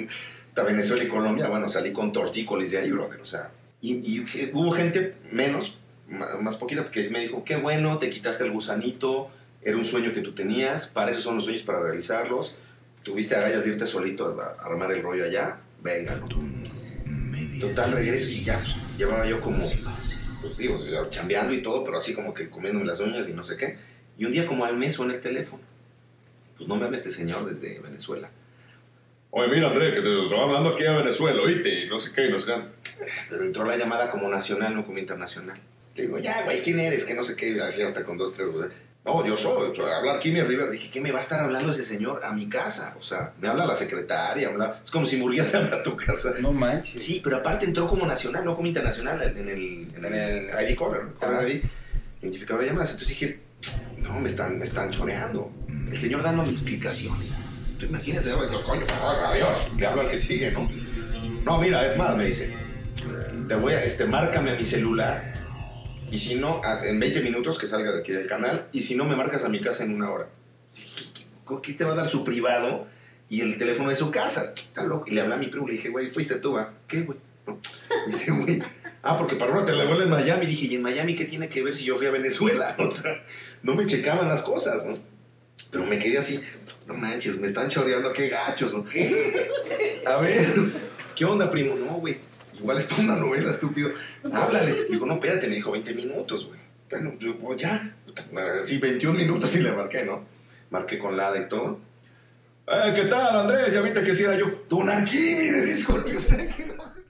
J: a Venezuela y Colombia, bueno, salí con tortícolis de ahí, brother, o sea, y hubo gente más poquita, que me dijo, qué bueno, te quitaste el gusanito, era un sueño que tú tenías, para eso son los sueños, para realizarlos, tuviste agallas de irte solito a armar el rollo allá, venga, ¿no? Total, regreso y ya, pues, llevaba yo como, pues digo, chambeando y todo, pero así como que comiéndome las uñas y no sé qué, y un día como al mes suena el teléfono, pues no me habla este señor desde Venezuela. Oye, mira, Andrés, que te estoy hablando aquí a Venezuela, oíste, y no sé qué, y no sé qué. Pero entró la llamada como nacional, no como internacional. Le digo, ya, güey, ¿quién eres? Que no sé qué, así hasta con 2, 3, güey. No, yo soy, hablar Kimi River. Dije, ¿qué me va a estar hablando ese señor a mi casa? O sea, me habla la secretaria, es como si Murguía te habla a tu casa.
H: No manches.
J: Sí, pero aparte entró como nacional, no como internacional, en el ID caller, ID, identificador de llamadas. Entonces dije, no, me están choreando. El señor dándome explicaciones. Tú imagínate, coño, adiós, le hablo al que sigue, ¿no? No, mira, es más, me dice, te voy a, márcame a mi celular, y si no, en 20 minutos que salga de aquí del canal, y si no, me marcas a mi casa en 1 hora. ¿Qué te va a dar su privado y el teléfono de su casa? Está loco. Y le hablé a mi primo, le dije, güey, fuiste tú, ¿va? ¿Qué, güey? No. Dice, güey, porque para ahora te la vuelvo en Miami. Dije, ¿y en Miami qué tiene que ver si yo fui a Venezuela? O sea, no me checaban las cosas, ¿no? Pero me quedé así, no manches, me están choreando, qué gachos, ¿no? A ver, ¿qué onda, primo? No, güey, igual es para una novela, estúpido. Háblale. Digo, no, espérate, me dijo 20 minutos, güey. Bueno, yo, ya, sí, 21 minutos y le marqué, ¿no? Marqué con Lada y todo. ¿Qué tal, Andrés? Ya viste que si era yo. Don Arquímedes, disculpe usted, que no sé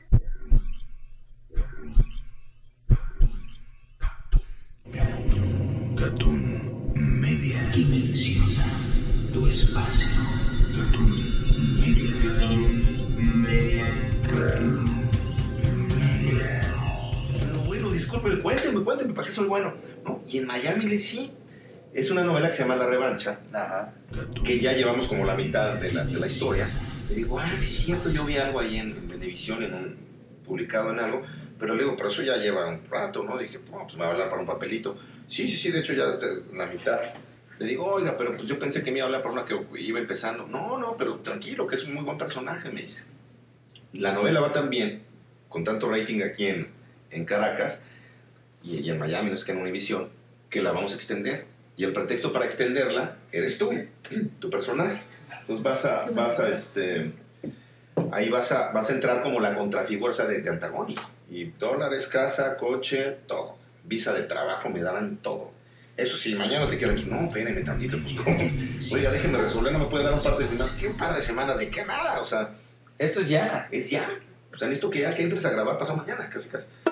G: qué. Cartoon Media dimensiona tu espacio. Cartoon Media.
J: Pero bueno, disculpe, cuénteme, ¿para qué soy bueno? ¿No? Y en Miami le sí. Es una novela que se llama La Revancha. Ajá. Que ya llevamos como la mitad de la historia. Le digo, sí es cierto, yo vi algo ahí en Venevisión, publicado en algo. Pero le digo, pero eso ya lleva un rato, ¿no? Dije, pues me va a hablar para un papelito. Sí, de hecho ya la mitad. Le digo, oiga, pero pues yo pensé que me iba a hablar para una que iba empezando. No, pero tranquilo, que es un muy buen personaje, me dice. La novela va tan bien, con tanto rating aquí en Caracas y en Miami, no sé qué, en Univisión, que la vamos a extender. Y el pretexto para extenderla eres tú, tu personaje. Entonces ahí vas a entrar como la contrafigura, o sea, de antagónico. Y dólares, casa, coche, todo. Visa de trabajo, me daban todo. Eso sí, mañana te quiero aquí. No, espérenme tantito, pues ¿cómo? Oiga, déjenme resolver, no me puede dar un par de semanas. ¿Qué un par de semanas? ¿De qué nada? O sea,
H: esto es ya.
J: Es ya. O sea, necesito que entres a grabar pasado mañana, casi.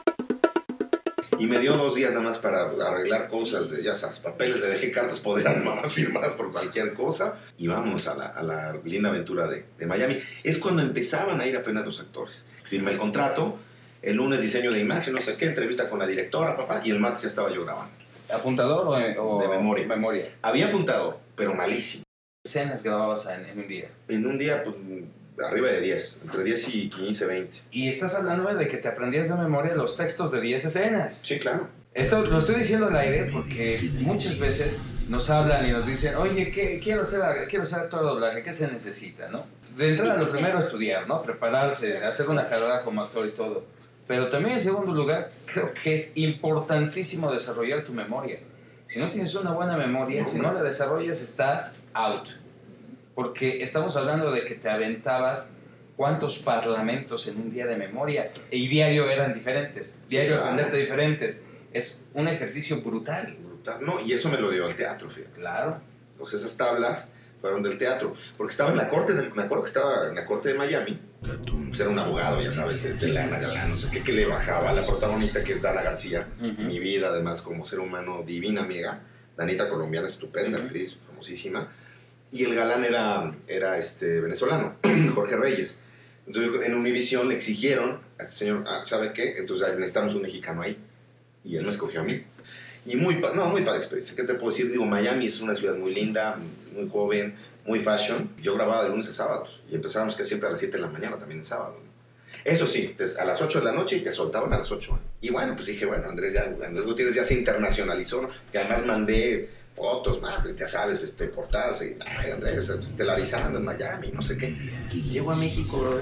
J: Y me dio 2 días nada más para arreglar cosas, ya sabes, papeles, le dejé cartas poder a mi mamá firmadas por cualquier cosa. Y vámonos a la linda aventura de Miami. Es cuando empezaban a ir apenas los actores. Firmé el contrato, el lunes diseño de imagen, no sé qué, entrevista con la directora, papá, y el martes ya estaba yo grabando.
H: ¿Apuntador o
J: de memoria?
H: Memoria.
J: Había apuntador, pero malísimo.
H: ¿Escenas grababas en un día?
J: En un día, pues, arriba de 10, entre 10 y 15, 20.
H: Y estás hablando de que te aprendías de memoria los textos de 10 escenas.
J: Sí, claro.
H: Esto lo estoy diciendo al aire porque muchas veces nos hablan y nos dicen, oye, quiero ser actor de doblaje, ¿qué se necesita, no? De entrada, lo primero, estudiar, ¿no? Prepararse, hacer una carrera como actor y todo. Pero también, en segundo lugar, creo que es importantísimo desarrollar tu memoria. Si no tienes una buena memoria, si no la desarrollas, estás out. Porque estamos hablando de que te aventabas cuántos parlamentos en un día de memoria y diario eran diferentes, diario sí, aprenderte diferentes. Es un ejercicio brutal.
J: No, y eso me lo dio el teatro, fíjate.
H: Claro.
J: Pues esas tablas fueron del teatro. Porque estaba en la corte, me acuerdo que estaba en la corte de Miami. Pues era un abogado, ya sabes, de lana, no sé qué, que le bajaba a la protagonista, que es Dana García. Mi vida, además, como ser humano, divina amiga. Danita, colombiana, estupenda, actriz, famosísima. Y el galán era venezolano, Jorge Reyes. Entonces en Univisión le exigieron a este señor, ¿sabe qué? Entonces necesitamos un mexicano ahí. Y él me escogió a mí. Y muy padre experiencia. ¿Qué te puedo decir? Digo, Miami es una ciudad muy linda, muy joven, muy fashion. Yo grababa de lunes a sábados. Y empezábamos que siempre a las 7 de la mañana, también en sábado, ¿no? Eso sí, a las 8 de la noche y te soltaban a las 8. Y bueno, pues dije, Andrés Gutiérrez ya se internacionalizó, ¿no? Y además mandé fotos, ya sabes, portadas, y Andrés estelarizando en Miami, no sé qué. Y llego a México, brother,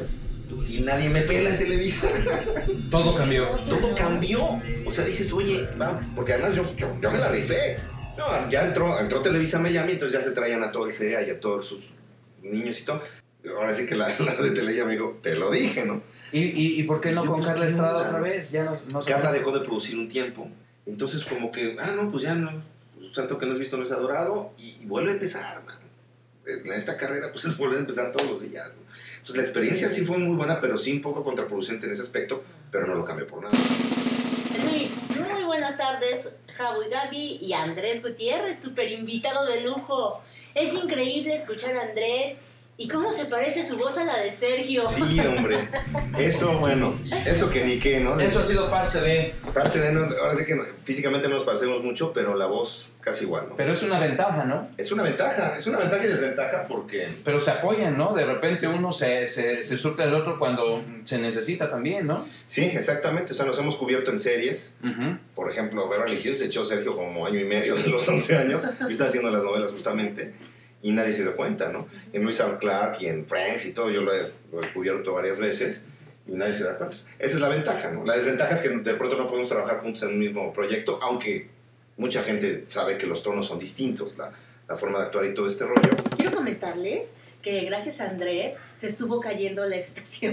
J: y nadie me pela en Televisa.
H: Todo cambió.
J: Todo cambió. O sea, dices, oye, va, porque además yo me la rifé. No, ya entró Televisa Miami, entonces ya se traían a todo el CEA y a todos sus niños y todo. Ahora sí que la de Televisa me dijo, te lo dije, ¿no?
H: ¿Y por qué no con Carla Estrada otra vez? Ya no
J: Carla dejó de producir un tiempo. Entonces como que, no, pues ya no. Santo que no es visto no es adorado. Y vuelve a empezar, man. En esta carrera, pues es volver a empezar todos los días, ¿no? Entonces la experiencia sí fue muy buena, pero sí un poco contraproducente en ese aspecto, pero no lo cambió por nada.
I: Luis, muy buenas tardes, Javo y Gaby y Andrés Gutiérrez, súper invitado de lujo. Es increíble escuchar a Andrés y cómo se parece su voz a la de Sergio.
J: Sí, hombre. Eso, bueno, eso que ni qué, ¿no?
H: Eso ha sido parte de...
J: No, ahora sí que no, físicamente no nos parecemos mucho, pero la voz casi igual, ¿no?
H: Pero es una ventaja, ¿no?
J: Es una ventaja y desventaja porque...
H: Pero se apoyan, ¿no? De repente uno se suple al otro cuando se necesita también, ¿no?
J: Sí, exactamente. O sea, nos hemos cubierto en series. Por ejemplo, Beverly Hills se echó Sergio como año y medio de los 11 años. Yo estaba haciendo las novelas justamente y nadie se dio cuenta, ¿no? En Lewis and Clark y en Friends y todo, yo lo he cubierto varias veces y nadie se da cuenta. Esa es la ventaja, ¿no? La desventaja es que de pronto no podemos trabajar juntos en un mismo proyecto, aunque mucha gente sabe que los tonos son distintos, la forma de actuar y todo este rollo.
I: Quiero comentarles que gracias a Andrés se estuvo cayendo la estación.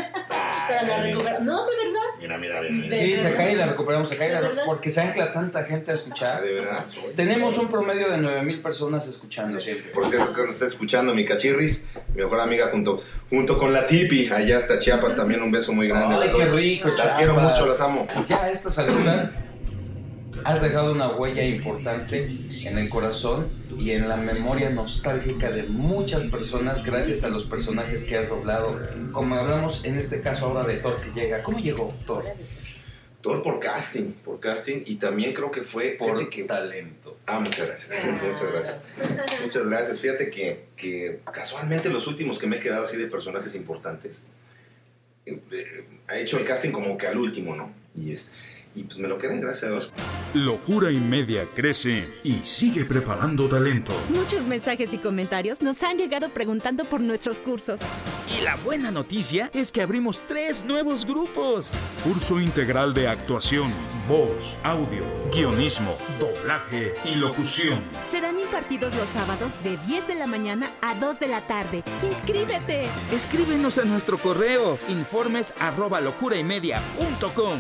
I: Pero la recuperamos. No, de verdad.
J: Mira.
H: Sí, se cae y la recuperamos, porque se ancla tanta gente a escuchar.
J: De verdad.
H: Tenemos un promedio de 9,000 personas escuchando siempre.
J: Por cierto, que nos está escuchando mi cachirris, mi mejor amiga junto con la Tipi, allá hasta Chiapas, también un beso muy grande.
H: Ay, qué rico,
J: Las quiero mucho, las amo.
H: Ya a estas alturas has dejado una huella importante en el corazón y en la memoria nostálgica de muchas personas gracias a los personajes que has doblado. Como hablamos en este caso ahora de Thor que llega. ¿Cómo llegó Thor?
J: Thor por casting, y también creo que fue
H: por talento.
J: Muchas gracias. Muchas gracias. Fíjate que casualmente los últimos que me he quedado así de personajes importantes, ha hecho el casting como que al último, ¿no? Y pues me lo quedé, gracias a Dios.
A: Locura y Media crece y sigue preparando talento.
B: Muchos mensajes y comentarios nos han llegado preguntando por nuestros cursos.
A: Y la buena noticia es que abrimos 3 nuevos grupos. Curso integral de actuación, voz, audio, guionismo, doblaje y locución.
B: Serán impartidos los sábados de 10 de la mañana a 2 de la tarde. ¡Inscríbete!
A: Escríbenos a nuestro correo informes@locuraymedia.com.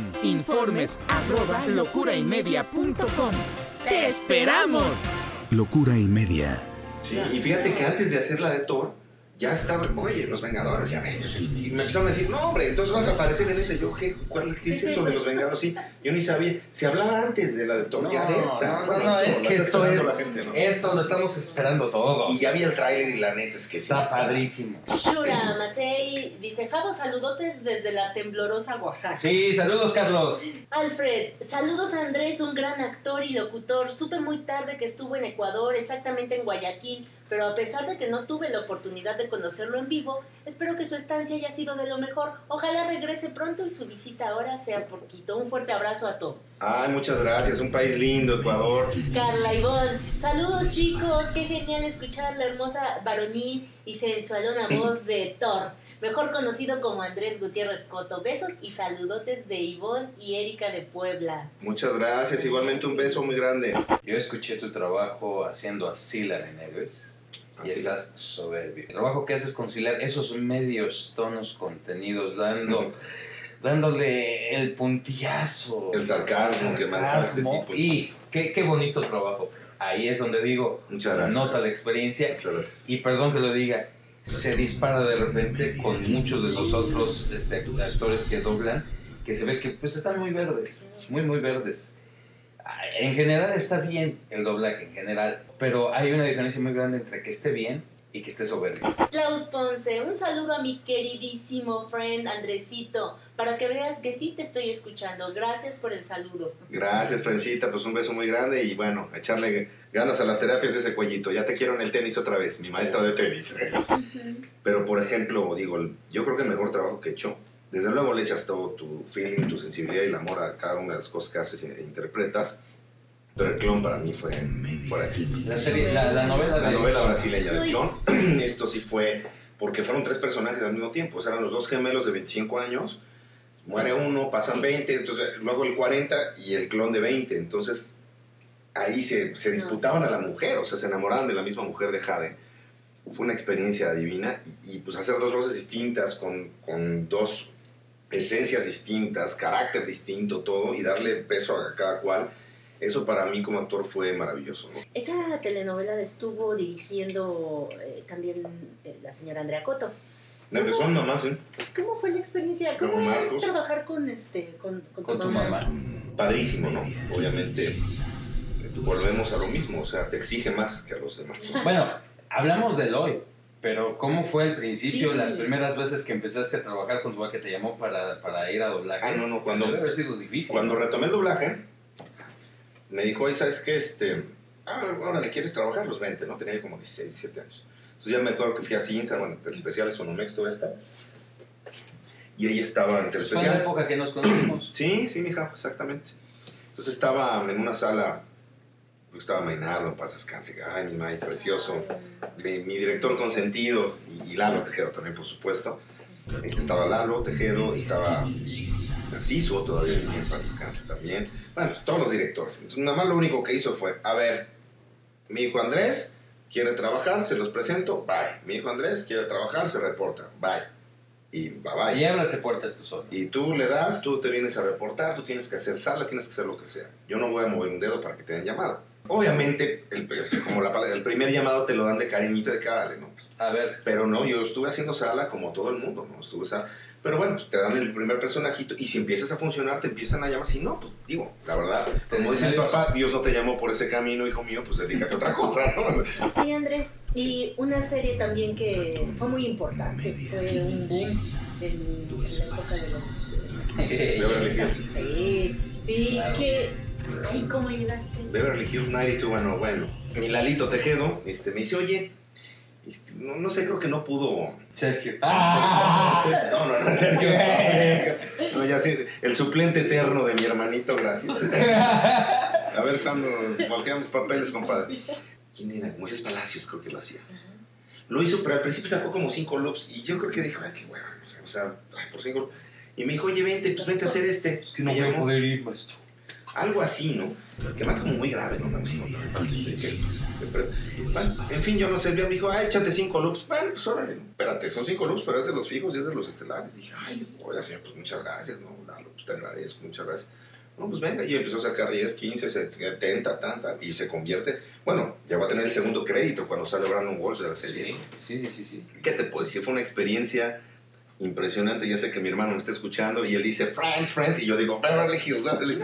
A: Informes@locuraymedia.com. ¡Te esperamos!
G: Locura y Media.
J: Sí, y fíjate que antes de hacer la de Thor, ya estaba, oye, los Vengadores, ya ven. Y me empezaron a decir, no, hombre, entonces vas a aparecer en ese. Yo, ¿qué es eso de los Vengadores? Sí, yo ni sabía. Se hablaba antes de la de Thor, ya de esta.
H: No, es que esto lo estamos esperando todos.
J: Y ya vi el tráiler y la neta es que sí.
H: Está padrísimo.
I: Shura Masei dice, Javo, saludotes desde la temblorosa Oaxaca.
H: Sí, saludos, Carlos.
I: Alfred, saludos a Andrés, un gran actor y locutor. Supe muy tarde que estuvo en Ecuador, exactamente en Guayaquil, pero a pesar de que no tuve la oportunidad de conocerlo en vivo, espero que su estancia haya sido de lo mejor. Ojalá regrese pronto y su visita ahora sea poquito. Un fuerte abrazo a todos.
J: Ay, muchas gracias. Un país lindo, Ecuador.
I: Carla Ivonne, saludos chicos. Qué genial escuchar la hermosa varonil y sensualona voz de Thor, mejor conocido como Andrés Gutiérrez Coto. Besos y saludotes de Ivonne y Erika de Puebla.
J: Muchas gracias. Igualmente un beso muy grande.
H: Yo escuché tu trabajo haciendo a Sylar en Héroes. Y estás soberbio. El trabajo que haces con Sylar, esos medios tonos contenidos, dándole el puntillazo,
J: el sarcasmo que maneja este tipo.
H: Y qué bonito trabajo. Ahí es donde digo, se nota la experiencia. Y perdón que lo diga, se dispara de repente con muchos de los otros actores que doblan, que se ve que pues están muy verdes, muy verdes. En general está bien el doblaje, en general, pero hay una diferencia muy grande entre que esté bien y que esté soberbio.
I: Klaus Ponce, un saludo a mi queridísimo friend Andresito, para que veas que sí te estoy escuchando. Gracias por el saludo.
J: Gracias, Frencita, pues un beso muy grande y bueno, echarle ganas a las terapias de ese cuellito. Ya te quiero en el tenis otra vez, mi maestra de tenis. Pero por ejemplo, digo, yo creo que el mejor trabajo que he hecho, desde luego le echas todo tu feeling, tu sensibilidad y el amor a cada una de las cosas que haces e interpretas. Pero el clon para mí fue éxito.
H: La novela
J: brasileña del clon. Esto sí fue porque fueron 3 personajes al mismo tiempo. O sea, eran los 2 gemelos de 25 años, muere uno, pasan 20, entonces luego el 40 y el clon de 20. Entonces, ahí se disputaban a la mujer, o sea, se enamoraban de la misma mujer de Jade. Fue una experiencia divina y pues hacer 2 voces distintas con 2 esencias distintas, carácter distinto, todo, y darle peso a cada cual, eso para mí como actor fue maravilloso, ¿no?
I: Esa telenovela la estuvo dirigiendo también la señora Andrea Coto.
J: La empezó mi mamá, sí.
I: ¿Cómo fue la experiencia? ¿Cómo es trabajar con tu mamá?
J: Padrísimo, ¿no? Obviamente volvemos a lo mismo, o sea, te exige más que a los demás, ¿no?
H: Bueno, hablamos del hoy, pero ¿cómo fue al principio, las primeras veces que empezaste a trabajar con tu mamá, que te llamó para ir a doblaje?
J: No, cuando...
H: Debe haber sido difícil.
J: Cuando retomé el doblaje, me dijo, oye, ¿sabes qué? Ahora le quieres trabajar los 20, ¿no? Tenía yo como 16, 17 años. Entonces ya me acuerdo que fui a Cinza, bueno, Telespeciales, Sonomex, todo esto. Y ella estaba en Telespeciales.
H: ¿Fue la época que nos conocimos?
J: Sí, mija, exactamente. Entonces estaba en una sala, estaba Maynardo, paz descanse, ay, mi May, precioso. Mi director consentido, y Lalo Tejedo también, por supuesto. Estaba Lalo Tejedo, estaba Narciso, todavía en paz descanse también. Bueno, todos los directores. Entonces nada más lo único que hizo fue, a ver, mi hijo Andrés quiere trabajar, se los presento, bye. Mi hijo Andrés quiere trabajar, se reporta, bye. Y bye.
H: Y ábrate puertas tú solo.
J: Y tú le das, tú te vienes a reportar, tú tienes que hacer sala, tienes que hacer lo que sea. Yo no voy a mover un dedo para que te den llamada. Obviamente, el primer llamado te lo dan de cariñito, de cárale, ¿no?
H: A ver.
J: Pero no, yo estuve haciendo sala como todo el mundo, ¿no? Pero bueno, pues te dan el primer personajito y si empiezas a funcionar, te empiezan a llamar. Si no, pues digo, la verdad, como dice mi papá, Dios no te llamó por ese camino, hijo mío, pues dedícate a otra cosa, ¿no?
I: Sí, Andrés, y una serie también que fue muy importante, fue un boom en la época de los...
J: Beverly Hills.
I: Sí, claro. Ay, ¿cómo llegaste?
J: Beverly Hills 92, bueno, mi Lalito Tejedo me dice, oye, no sé, creo que no pudo...
H: Sergio.
J: No, Sergio. No, ya sí, el suplente eterno de mi hermanito, gracias. A ver cuando volteamos papeles, compadre. ¿Quién era? Moisés Palacios, creo que lo hacía. Lo hizo, pero al principio sacó como 5 loops y yo creo que dijo, ay, qué bueno, o sea, por 5 loops. Y me dijo, oye, vente a hacer este.
H: Es que no voy a poder ir, maestro.
J: Algo así, ¿no? Que más como muy grave, ¿no? Bueno, en fin, yo no sé, me dijo, échate 5 loops. Bueno, pues órale, ¿no? Espérate, son 5 loops, pero es de los fijos y es de los estelares. Dije, ay, oiga, señor, pues muchas gracias, ¿no? Pues te agradezco, muchas gracias. No, pues venga, y empezó a sacar 10, 15, 70, tanta, y se convierte. Bueno, ya va a tener el segundo crédito cuando sale Brandon Walsh de la serie.
H: Sí.
J: ¿Qué te puedo decir? Fue una experiencia impresionante. Ya sé que mi hermano me está escuchando y él dice Friends, y yo digo Beverly Hills.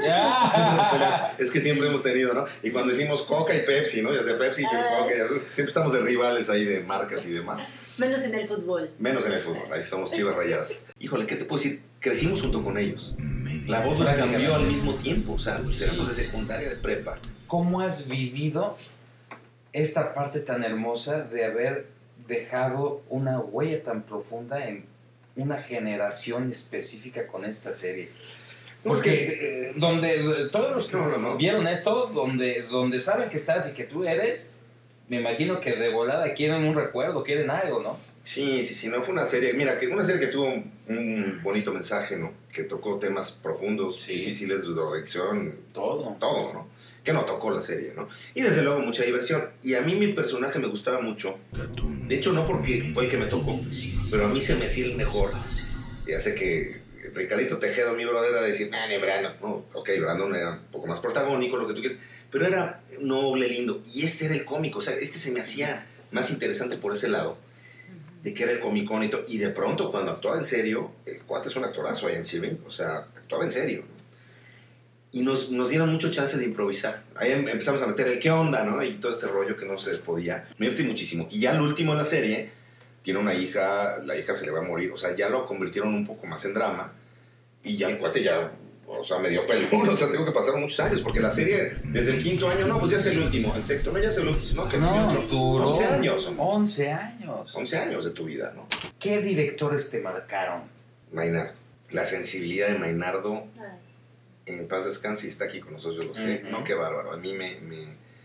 J: Es que siempre hemos tenido, ¿no? Y cuando decimos Coca y Pepsi, ¿no? Ya sea Pepsi y Coca, siempre estamos de rivales ahí de marcas y demás.
I: Menos en el fútbol.
J: Ahí somos Chivas Rayadas. Híjole, ¿qué te puedo decir? Crecimos junto con ellos. La voz nos cambió al mismo tiempo, o sea, éramos de secundaria, de prepa.
H: ¿Cómo has vivido esta parte tan hermosa de haber dejado una huella tan profunda en una generación específica con esta serie? Porque donde todos los que vieron esto, donde saben que estás y que tú eres, me imagino que de volada quieren un recuerdo, quieren algo, ¿no?
J: Sí, no, fue una serie, mira, que una serie que tuvo un bonito mensaje, ¿no? Que tocó temas profundos, difíciles de drogadicción.
H: Todo,
J: ¿no? Que no tocó la serie, ¿no? Y desde luego mucha diversión. Y a mí mi personaje me gustaba mucho. De hecho, no porque fue el que me tocó, pero a mí se me hacía el mejor. Ya sé que Ricardito Tejedo, mi brother, era de decir, ni Brandon. No, ok, Brandon era un poco más protagónico, lo que tú quieras, pero era noble, lindo. Y este era el cómico, o sea, este se me hacía más interesante por ese lado, de que era el comicón y todo. Y de pronto, cuando actuaba en serio, el cuate es un actorazo ahí en Silvin, o sea, actuaba en serio, ¿no? Y nos dieron mucho chance de improvisar. Ahí empezamos a meter el qué onda, ¿no? Y todo este rollo que no se podía. Me divertí muchísimo. Y ya al último en la serie, tiene una hija, la hija se le va a morir. O sea, ya lo convirtieron un poco más en drama. Y ya el cuate ya, o sea, medio pelón. O sea, tengo que pasar muchos años. Porque la serie, desde el 5º año, no, pues ya es el último. El 6º, no, ya es el último. No, que
H: duró
J: 11 años.
H: 11 años.
J: 11 años de tu vida, ¿no?
H: ¿Qué directores te marcaron?
J: Maynardo. La sensibilidad de Maynardo... En paz descanse y está aquí con nosotros, yo lo sé. No, qué bárbaro. A mí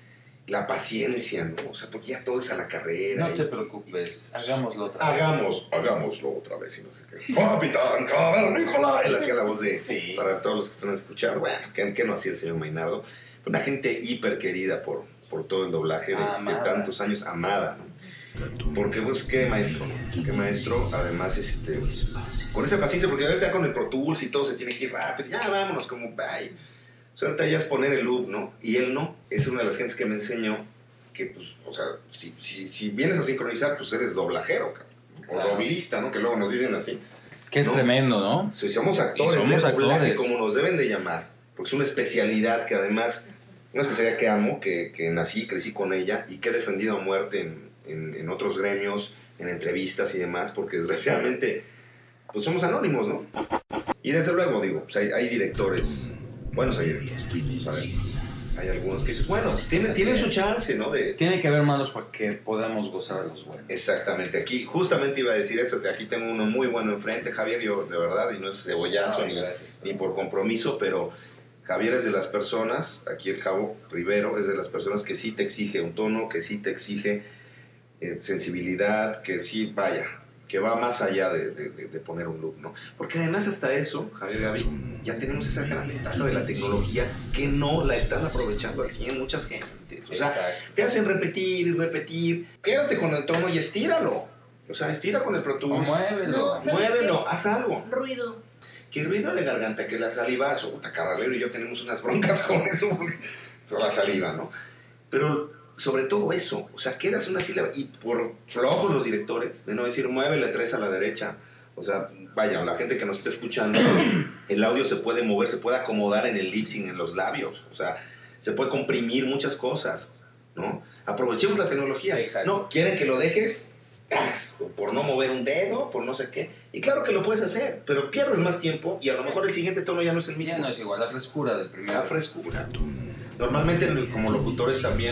J: la paciencia, ¿no? O sea, porque ya todo es a la carrera.
H: No te preocupes, hagámoslo otra vez.
J: Hagámoslo otra vez y no sé qué. ¡Capitán Cavernícola! Él hacía la voz de...
H: Sí.
J: Para todos los que están escuchando. Bueno, ¿qué no hacía el señor Mainardo? Una gente hiper querida por todo el doblaje de tantos años, amada, ¿no? Porque, pues, qué maestro, ¿no? Qué maestro, además, con esa paciencia, porque ahorita con el Pro Tools y todo se tiene que ir rápido, ya vámonos, como, ay. O sea, ahorita ya es poner el loop, ¿no? Y él no, es una de las gentes que me enseñó que, pues, o sea, si vienes a sincronizar, pues eres doblajero, o doblista, ¿no? Que luego nos dicen así.
H: Que es ¿no? Tremendo, ¿no?
J: Si somos actores de doblaje, como nos deben de llamar, porque es una especialidad que además, una especialidad que amo, que nací, crecí con ella y que he defendido a muerte en otros gremios, en entrevistas y demás, porque desgraciadamente, pues somos anónimos, ¿no? Y desde luego, digo, pues hay directores, buenos hay directores, ¿sabes? Hay algunos que dices, bueno, tienen su chance, ¿no?
H: Tiene que haber malos para que podamos gozar de los buenos.
J: Exactamente, aquí justamente iba a decir eso, que aquí tengo uno muy bueno enfrente, Javier, yo de verdad, y no es cebollazo ni por compromiso, pero Javier es de las personas, aquí el Javo Rivero, es de las personas que sí te exige un tono, que sí te exige sensibilidad, que sí, vaya, que va más allá de poner un look, ¿no? Porque además hasta eso, Javier, Gaby, ya tenemos esa gran ventaja de la tecnología que no la están aprovechando al 100 muchas gentes. O sea, te hacen repetir y repetir, quédate con el tono y estíralo. O sea, estira con el Pro Tools. Muévelo, haz algo.
I: Ruido.
J: ¿Qué ruido de garganta? Que la saliva, Carralero y yo tenemos unas broncas con eso, porque la saliva, ¿no? Pero sobre todo eso, o sea, quedas una sílaba y por flojos los directores, de no decir muévele 3 a la derecha, o sea, vaya, la gente que nos está escuchando, el audio se puede mover, se puede acomodar en el lip sync, en los labios, o sea, se puede comprimir muchas cosas, ¿no? Aprovechemos la tecnología.
H: Exacto.
J: No, quieren que lo dejes por no mover un dedo, por no sé qué, y claro que lo puedes hacer, pero pierdes más tiempo y a lo mejor el siguiente tono ya no es el mismo.
H: Ya no es igual, la frescura del primero.
J: La frescura. Normalmente como locutores también.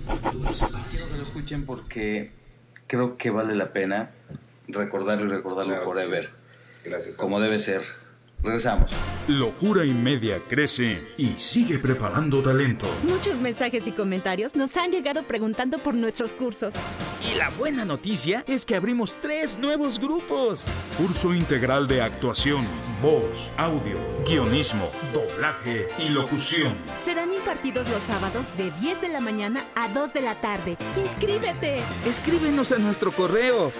H: Quiero que lo escuchen porque creo que vale la pena recordarlo y recordarlo claro, forever.
J: Sí. Gracias.
H: Como debe ser. Regresamos.
A: Locura y Media crece y sigue preparando talento.
B: Muchos mensajes y comentarios nos han llegado preguntando por nuestros cursos.
A: Y la buena noticia es que abrimos 3 nuevos grupos. Curso integral de actuación, voz, audio, guionismo, doblaje y locución.
B: Serán impartidos los sábados de 10 de la mañana a 2 de la tarde. ¡Inscríbete!
A: Escríbenos a nuestro correo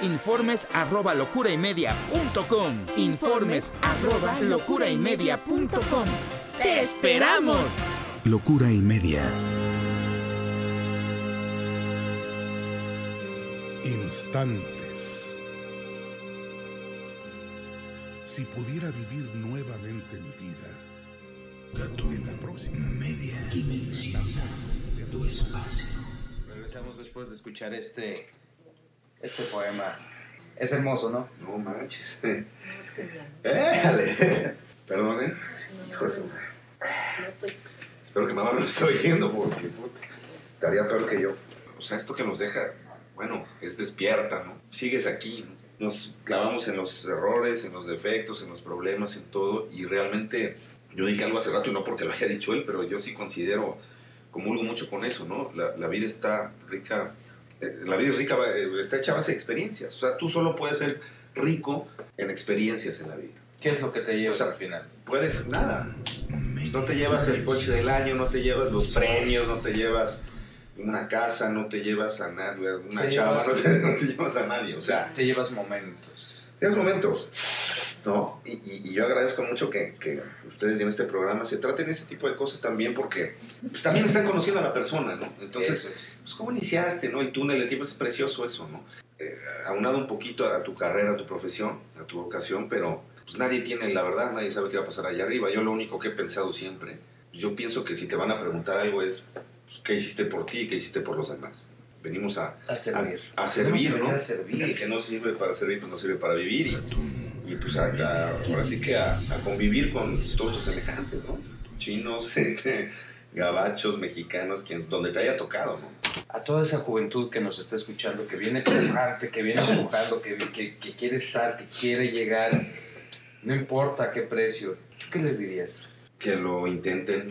A: informes@locuraymedia.com. Informes@locuraymedia.com. ¡Te esperamos!
G: Locura y Media.
K: Instantes. Si pudiera vivir nuevamente mi vida, en la próxima media dimensión de tu espacio.
H: Regresamos después de escuchar este poema. Es hermoso, ¿no?
J: No manches. ¡Éjale! Perdone. Hijo de su madre.
I: Pues...
J: Espero que mamá no lo esté oyendo porque estaría peor que yo. O sea, esto que nos deja, bueno, es despierta, ¿no? Sigues aquí, ¿no? Nos clavamos en los errores, en los defectos, en los problemas, en todo. Y realmente, yo dije algo hace rato y no porque lo haya dicho él, pero yo sí considero, comulgo mucho con eso, ¿no? La vida está rica. La vida es rica, está hecha a base de experiencias. O sea, tú solo puedes ser rico en experiencias en la vida.
H: ¿Qué es lo que te llevas al final?
J: Puedes, nada. No te llevas el coche del año, no te llevas los premios, no te llevas una casa, no te llevas a nadie, una chava, no te llevas a nadie. O sea,
H: te llevas momentos.
J: Te llevas momentos. No, y yo agradezco mucho que ustedes en este programa se traten ese tipo de cosas también porque pues, también están conociendo a la persona, ¿no? Entonces, pues cómo iniciaste, ¿no? El túnel de tiempo es precioso eso, ¿no? Aunado un poquito a tu carrera, a tu profesión, a tu vocación, pero pues nadie tiene la verdad, nadie sabe qué va a pasar allá arriba. Yo lo único que he pensado siempre, yo pienso que si te van a preguntar algo es pues, ¿qué hiciste por ti y qué hiciste por los demás? Venimos a servir. A servir, ¿no? El que no sirve para servir, pues no sirve para vivir y pues ahora sí que a convivir con todos tus semejantes, ¿no? Chinos, gabachos, mexicanos, donde te haya tocado, ¿no?
H: A toda esa juventud que nos está escuchando, que viene empujante, que viene empujando, que quiere estar, que quiere llegar, no importa a qué precio, ¿tú qué les dirías?
J: Que lo intenten,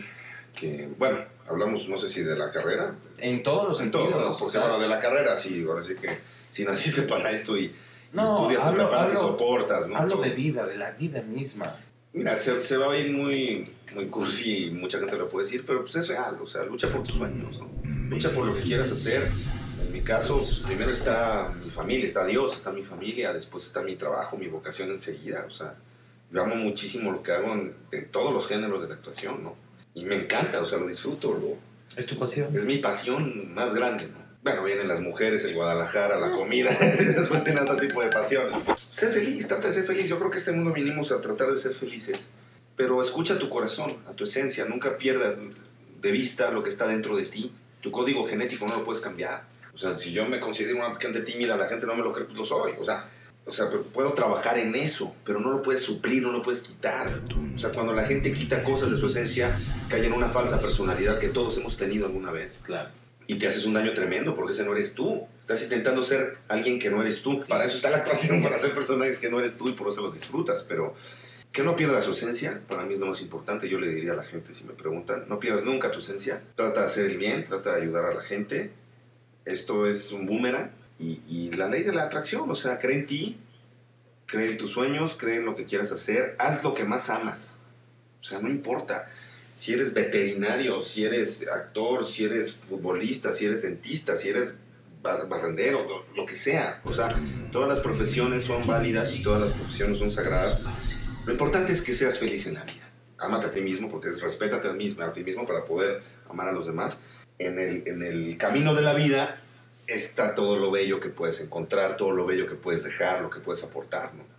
J: que, bueno, hablamos, no sé si de la carrera.
H: En todos los sentidos.
J: En todo, ¿no? Porque, bueno, de la carrera sí, ahora sí que si naciste para esto y estudias, te preparas y soportas, ¿no?
H: Hablo de vida, de la vida misma.
J: Mira, se va a ir muy cursi y mucha gente lo puede decir, pero pues es real, o sea, lucha por tus sueños, ¿no? Lucha por lo que quieras hacer. En mi caso, pues, primero está mi familia, está Dios, está mi familia, después está mi trabajo, mi vocación enseguida, o sea, yo amo muchísimo lo que hago en todos los géneros de la actuación, ¿no? Y me encanta, o sea, lo disfruto,
H: ¿Es tu pasión?
J: Es mi pasión más grande, ¿no? Bueno, vienen las mujeres, el Guadalajara, la comida, después tienen otro tipo de pasiones. Sé feliz, trata de ser feliz. Yo creo que este mundo vinimos a tratar de ser felices, pero escucha a tu corazón, a tu esencia. Nunca pierdas de vista lo que está dentro de ti. Tu código genético no lo puedes cambiar. O sea, si yo me considero una gente tímida, la gente no me lo cree, pues lo soy. O sea, puedo trabajar en eso, pero no lo puedes suplir, no lo puedes quitar. O sea, cuando la gente quita cosas de su esencia, cae en una falsa personalidad que todos hemos tenido alguna vez.
H: Claro.
J: Y te haces un daño tremendo porque ese no eres tú. Estás intentando ser alguien que no eres tú. Para eso está la actuación, para ser personajes que no eres tú y por eso los disfrutas. Pero que no pierdas su esencia, para mí es lo más importante. Yo le diría a la gente, si me preguntan, no pierdas nunca tu esencia. Trata de hacer el bien, trata de ayudar a la gente. Esto es un boomerang. Y la ley de la atracción, o sea, cree en ti, cree en tus sueños, cree en lo que quieras hacer. Haz lo que más amas. O sea, no importa. Si eres veterinario, si eres actor, si eres futbolista, si eres dentista, si eres barrendero, lo que sea. O sea, todas las profesiones son válidas y todas las profesiones son sagradas. Lo importante es que seas feliz en la vida. Ámate a ti mismo, porque respétate a ti mismo para poder amar a los demás. En el camino de la vida está todo lo bello que puedes encontrar, todo lo bello que puedes dejar, lo que puedes aportar, ¿no?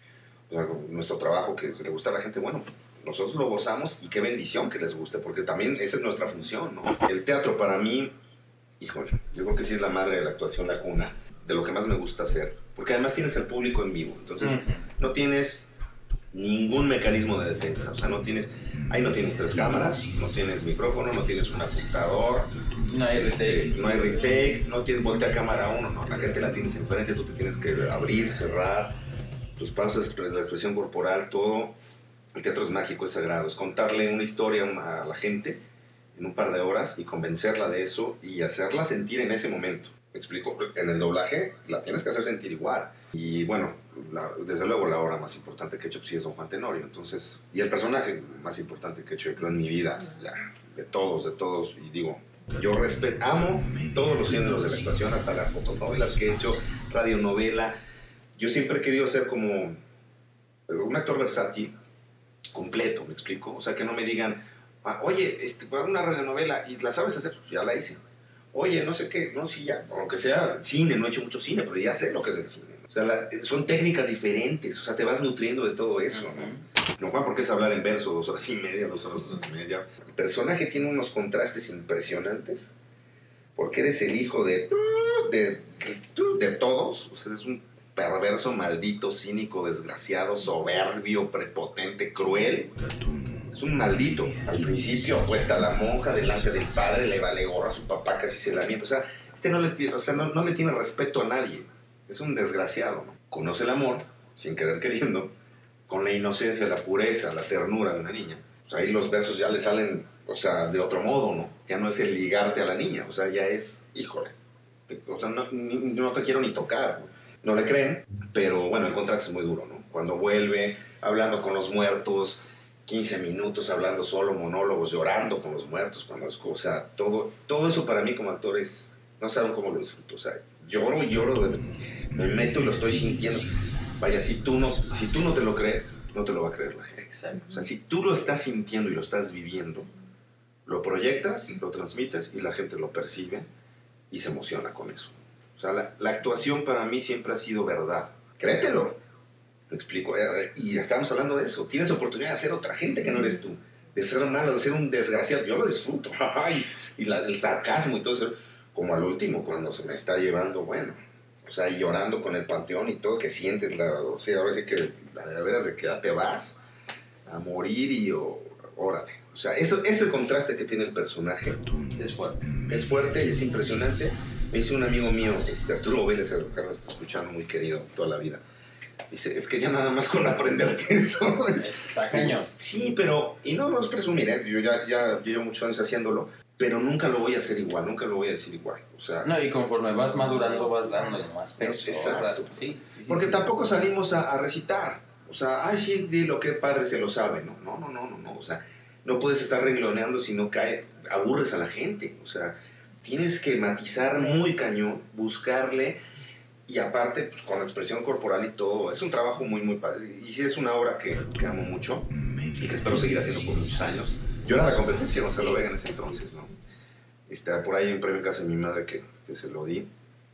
J: O sea, nuestro trabajo, que le gusta a la gente, bueno, nosotros lo gozamos y qué bendición que les guste, porque también esa es nuestra función, ¿no? El teatro para mí, híjole, yo creo que sí es la madre de la actuación, la cuna, de lo que más me gusta hacer, porque además tienes al público en vivo, entonces no tienes ningún mecanismo de defensa, o sea, no tienes 3 cámaras, no tienes micrófono, no tienes un apuntador,
H: no hay
J: retake, no tienes voltea a cámara 1, no, la gente la tienes enfrente, tú te tienes que abrir, cerrar, tus pausas, la expresión corporal, todo. El teatro es mágico, es sagrado, es contarle una historia a la gente en un par de horas y convencerla de eso y hacerla sentir en ese momento. ¿Me explico? En el doblaje la tienes que hacer sentir igual. Y bueno, desde luego la obra más importante que he hecho sí es Don Juan Tenorio. Entonces, y el personaje más importante que he hecho, yo creo, en mi vida, ya, de todos. Y digo, yo amo todos los géneros de la actuación, hasta las fotonovelas que he hecho, radionovela. Yo siempre he querido ser como un actor versátil, completo, ¿me explico? O sea, que no me digan, oye, una radionovela y la sabes hacer, pues ya la hice. Oye, no sé qué, no, sí, ya, aunque sea cine, no he hecho mucho cine, pero ya sé lo que es el cine. O sea, son técnicas diferentes, o sea, te vas nutriendo de todo eso, ¿no? No, Juan, porque es hablar en verso 2 horas y media, 2 horas y media. El personaje tiene unos contrastes impresionantes, porque eres el hijo de todos, o sea, es un perverso, maldito, cínico, desgraciado, soberbio, prepotente, cruel. Es un maldito. Al principio apuesta a la monja delante del padre, le vale gorra a su papá, casi se la miente. O sea, no le tiene respeto a nadie. Es un desgraciado, ¿no? Conoce el amor, sin querer queriendo, con la inocencia, la pureza, la ternura de una niña. O sea, ahí los versos ya le salen, o sea, de otro modo, ¿no? Ya no es el ligarte a la niña, o sea, ya es, híjole, o sea, no te quiero ni tocar, ¿no? No le creen, pero bueno, el contraste es muy duro, ¿no? Cuando vuelve, hablando con los muertos, 15 minutos hablando solo, monólogos, llorando con los muertos, o sea, todo eso para mí como actor es, no saben cómo lo disfruto, o sea, lloro, me meto y lo estoy sintiendo. Vaya, si tú no te lo crees, no te lo va a creer la gente.
H: Exacto.
J: O sea, si tú lo estás sintiendo y lo estás viviendo, lo proyectas, lo transmites y la gente lo percibe y se emociona con eso. O sea, la actuación para mí siempre ha sido verdad. Créetelo. Me explico. Y estamos hablando de eso. Tienes oportunidad de ser otra gente que no eres tú. De ser malo, de ser un desgraciado. Yo lo disfruto. Y el sarcasmo y todo eso. Como al último, cuando se me está llevando, bueno. O sea, y llorando con el panteón y todo, que sientes o sea, ahora sí que de veras de que ya te vas a morir y órale. O sea, ese contraste que tiene el personaje
H: es fuerte.
J: Es fuerte y es impresionante. Me dice un amigo mío, Arturo Vélez, que me está escuchando, muy querido toda la vida. Dice, es que ya nada más con aprenderte eso.
H: Está cañón.
J: Sí, pero, y no es presumir, yo ya llevo muchos años haciéndolo, pero nunca lo voy a hacer igual, nunca lo voy a decir igual. O sea,
H: no, y conforme vas madurando vas dándole más peso.
J: Exacto.
H: Sí,
J: porque tampoco salimos a recitar. O sea, ay, sí, dilo, qué padre se lo sabe. No. O sea, no puedes estar rengloneando si no aburres a la gente. O sea, tienes que matizar muy cañón, buscarle, y aparte, pues, con la expresión corporal y todo, es un trabajo muy, muy padre. Y sí es una obra que amo mucho y que espero seguir haciendo por muchos años. Yo era la competencia de Gonzalo Vega en ese entonces, ¿no? Por ahí hay un premio en casa de mi madre que se lo di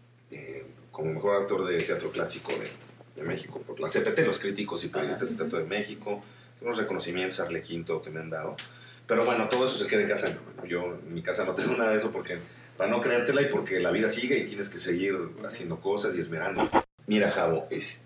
J: como mejor actor de teatro clásico de México, por la CPT, los críticos y periodistas de teatro de México, unos reconocimientos Arlequín que me han dado. Pero bueno, todo eso se queda en casa. Yo en mi casa no tengo nada de eso porque, para no creértela y porque la vida sigue y tienes que seguir haciendo cosas y esmerando. Mira, Javo,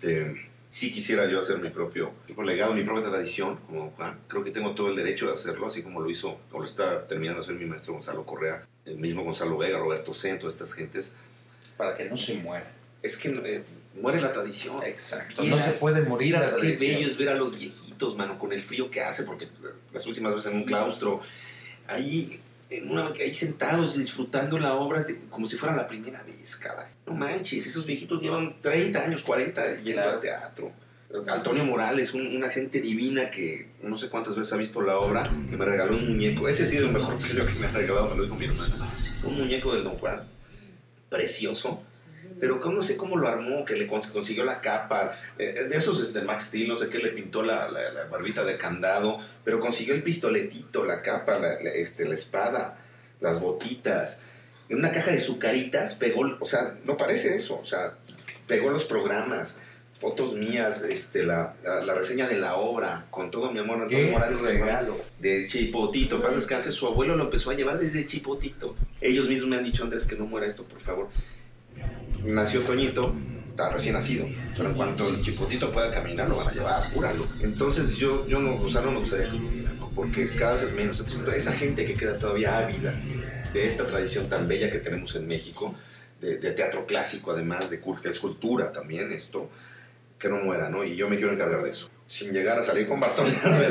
J: sí quisiera yo hacer mi propio legado, mi propia tradición, como Juan. Creo que tengo todo el derecho de hacerlo, así como lo hizo, o lo está terminando de hacer mi maestro Gonzalo Correa, el mismo Gonzalo Vega, Roberto Sen, todas estas gentes.
H: Para que no se muera.
J: Es que muere la tradición.
H: Exacto. No se puede morir la tradición.
J: Qué bello es ver a los viejitos, mano, con el frío que hace, porque las últimas veces en un claustro, ahí sentados disfrutando la obra como si fuera la primera vez, caray. No manches, esos viejitos llevan 30 años, 40 yendo al teatro. Antonio Morales, una gente divina que no sé cuántas veces ha visto la obra, que me regaló un muñeco. Ese ha sido el mejor premio que me ha regalado, me lo dijo mi hermano. Un muñeco del Don Juan, precioso, pero que no sé cómo lo armó, que le consiguió la capa, de esos Max Steel, no sé qué, le pintó la barbita de candado, pero consiguió el pistoletito, la capa, la espada, las botitas, en una caja de sucaritas pegó, o sea, no parece eso, o sea, pegó los programas, fotos mías, la reseña de la obra, con todo mi amor, Antonio Morales,
H: regalo
J: de Chipotito, paz descanse, su abuelo lo empezó a llevar desde Chipotito. Ellos mismos me han dicho, Andrés, que no muera esto, por favor. Nació Toñito, está recién nacido, pero en cuanto el Chipotito pueda caminar, lo van a llevar, apúralo. Entonces yo no me gustaría que muriera, ¿no? Porque cada vez es menos. Entonces, esa gente que queda todavía ávida de esta tradición tan bella que tenemos en México, de teatro clásico, además, de escultura también, esto, que no muera, ¿no? Y yo me quiero encargar de eso. Sin llegar a salir con bastón.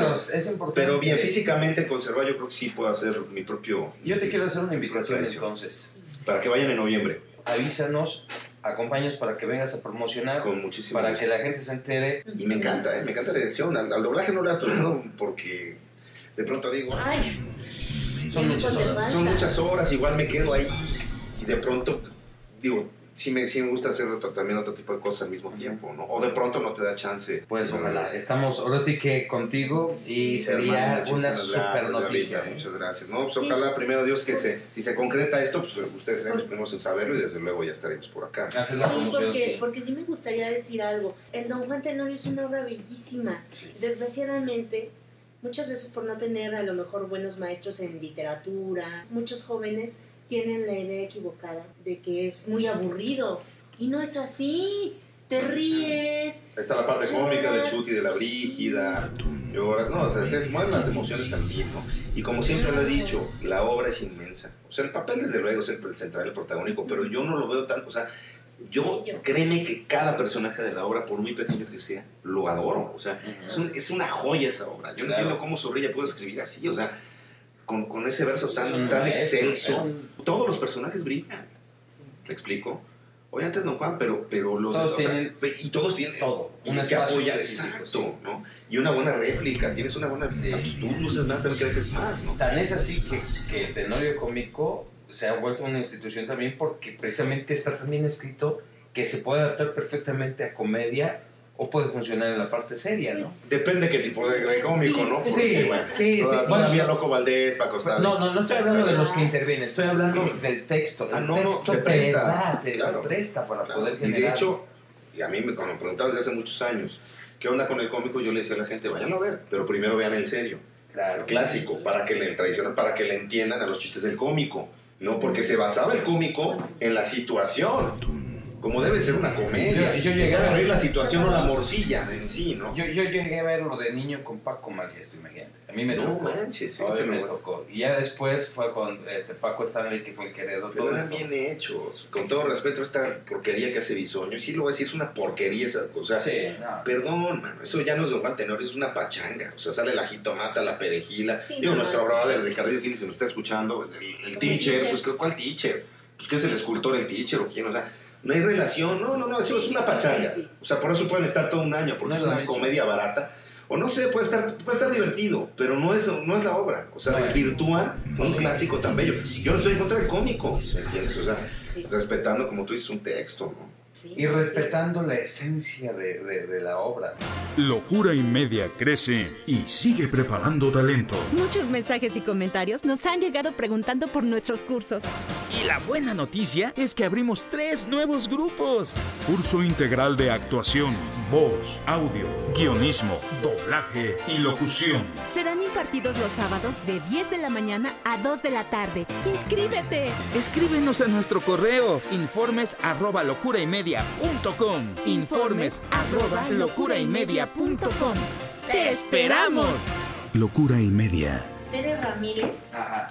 J: Pero bien, físicamente conservar, yo creo que sí puedo hacer mi propio...
H: Yo te quiero hacer una invitación entonces.
J: Para que vayan en noviembre.
H: Avísanos, acompáñanos para que vengas a promocionar.
J: Con muchísimo
H: para
J: gusto.
H: Que la gente se entere.
J: Y me encanta la dirección. Al doblaje no le ha tocado porque de pronto digo, ay,
H: son muchas horas.
J: Son muchas horas, igual me quedo ahí. Y de pronto, digo, sí me gusta hacer también otro tipo de cosas al mismo tiempo, ¿no? O de pronto no te da chance.
H: Pues ojalá, estamos ahora sí que contigo y sería
J: hermano,
H: una super noticia.
J: David, muchas gracias. No, pues ojalá, primero Dios, que si se concreta esto, pues ustedes serán los primeros en saberlo y desde luego ya estaremos por acá.
I: Porque sí me gustaría decir algo. El Don Juan Tenorio es una obra bellísima. Sí. Desgraciadamente, muchas veces por no tener a lo mejor buenos maestros en literatura, muchos jóvenes tienen la idea equivocada de que es muy aburrido y no es así. Te ríes.
J: Está la parte cómica de Chucky, de la Brígida, lloras, no, o sea, se mueven las emociones también, ¿no? Y como siempre lo he dicho, la obra es inmensa. O sea, el papel desde luego es el central, el protagónico, pero yo no lo veo tanto, o sea, créeme que cada personaje de la obra, por muy pequeño que sea, lo adoro, o sea, es una joya esa obra. Yo no entiendo cómo Zorrilla puede escribir así, o sea, con ese verso tan excelso, todos los personajes brillan. ¿Me explico? Obviamente Don Juan, pero los
H: todos tienen,
J: y todos tienen
H: todo,
J: tienes que apoyar, exacto, sí. ¿No? Y una buena réplica, tienes una buena tú luces más, también creces más, ¿no?
H: Tan es así que el Tenorio Cómico se ha vuelto una institución también porque precisamente está tan bien escrito que se puede adaptar perfectamente a comedia o puede funcionar en la parte seria, ¿no?
J: Depende qué tipo de cómico, ¿no? Porque, todavía Loco Valdés, Paco Stanley.
H: No estoy hablando de los que intervienen, estoy hablando del texto. El texto
J: se presta,
H: se presta para poder generar.
J: Y de hecho, y a mí cuando me preguntaban desde hace muchos años, ¿qué onda con el cómico? Yo le decía a la gente, váyanlo a ver, pero primero vean el serio.
H: Claro.
J: El clásico, el tradicional, para que le entiendan a los chistes del cómico. No, porque se basaba el cómico en la situación. como debe ser una comedia.
H: Yo llegué
J: a ver la situación o la morcilla en sí, ¿no?
H: Yo llegué a verlo de niño con Paco Malgesto, imagínate. A mí me tocó.
J: No manches,
H: me tocó. Y ya después fue con Paco Stanley, que fue el que heredó todo.
J: Pero eran bien hechos. Con todo respeto a esta porquería que hace Bisoño. Y sí lo voy a decir, es una porquería esa cosa.
H: Sí, no.
J: Perdón, mano, eso ya no es Don Juan Tenor, es una pachanga. O sea, sale la jitomata, la perejila.
I: Sí,
J: Digo,
I: no,
J: nuestro
I: no,
J: brother Ricardillo Gil se nos está escuchando. El teacher, pues ¿cuál teacher? Pues ¿qué es el escultor, el teacher o quién? O sea, no hay relación, no, eso es una pachanga. O sea, por eso pueden estar todo un año, porque es una comedia barata. O no sé, puede estar divertido, pero no es la obra. O sea, desvirtúan un clásico tan bello. Yo no estoy en contra del cómico, ¿me entiendes? O sea, respetando, como tú dices, un texto, ¿no?
H: Sí, y respetando la esencia de la obra.
A: Locura y Media crece y sigue preparando talento.
B: Muchos mensajes y comentarios nos han llegado preguntando por nuestros cursos.
A: Y la buena noticia es que abrimos 3 nuevos grupos. Curso integral de actuación, voz, audio, guionismo, doblaje y locución.
B: Serán impartidos los sábados de 10 de la mañana a 2 de la tarde. ¡Inscríbete!
A: Escríbenos a nuestro correo informes@locuraymedia.com. Informes@locuraymedia.com. ¡Te esperamos!
G: Locura y Media.
I: Tere Ramírez.
H: Ajá.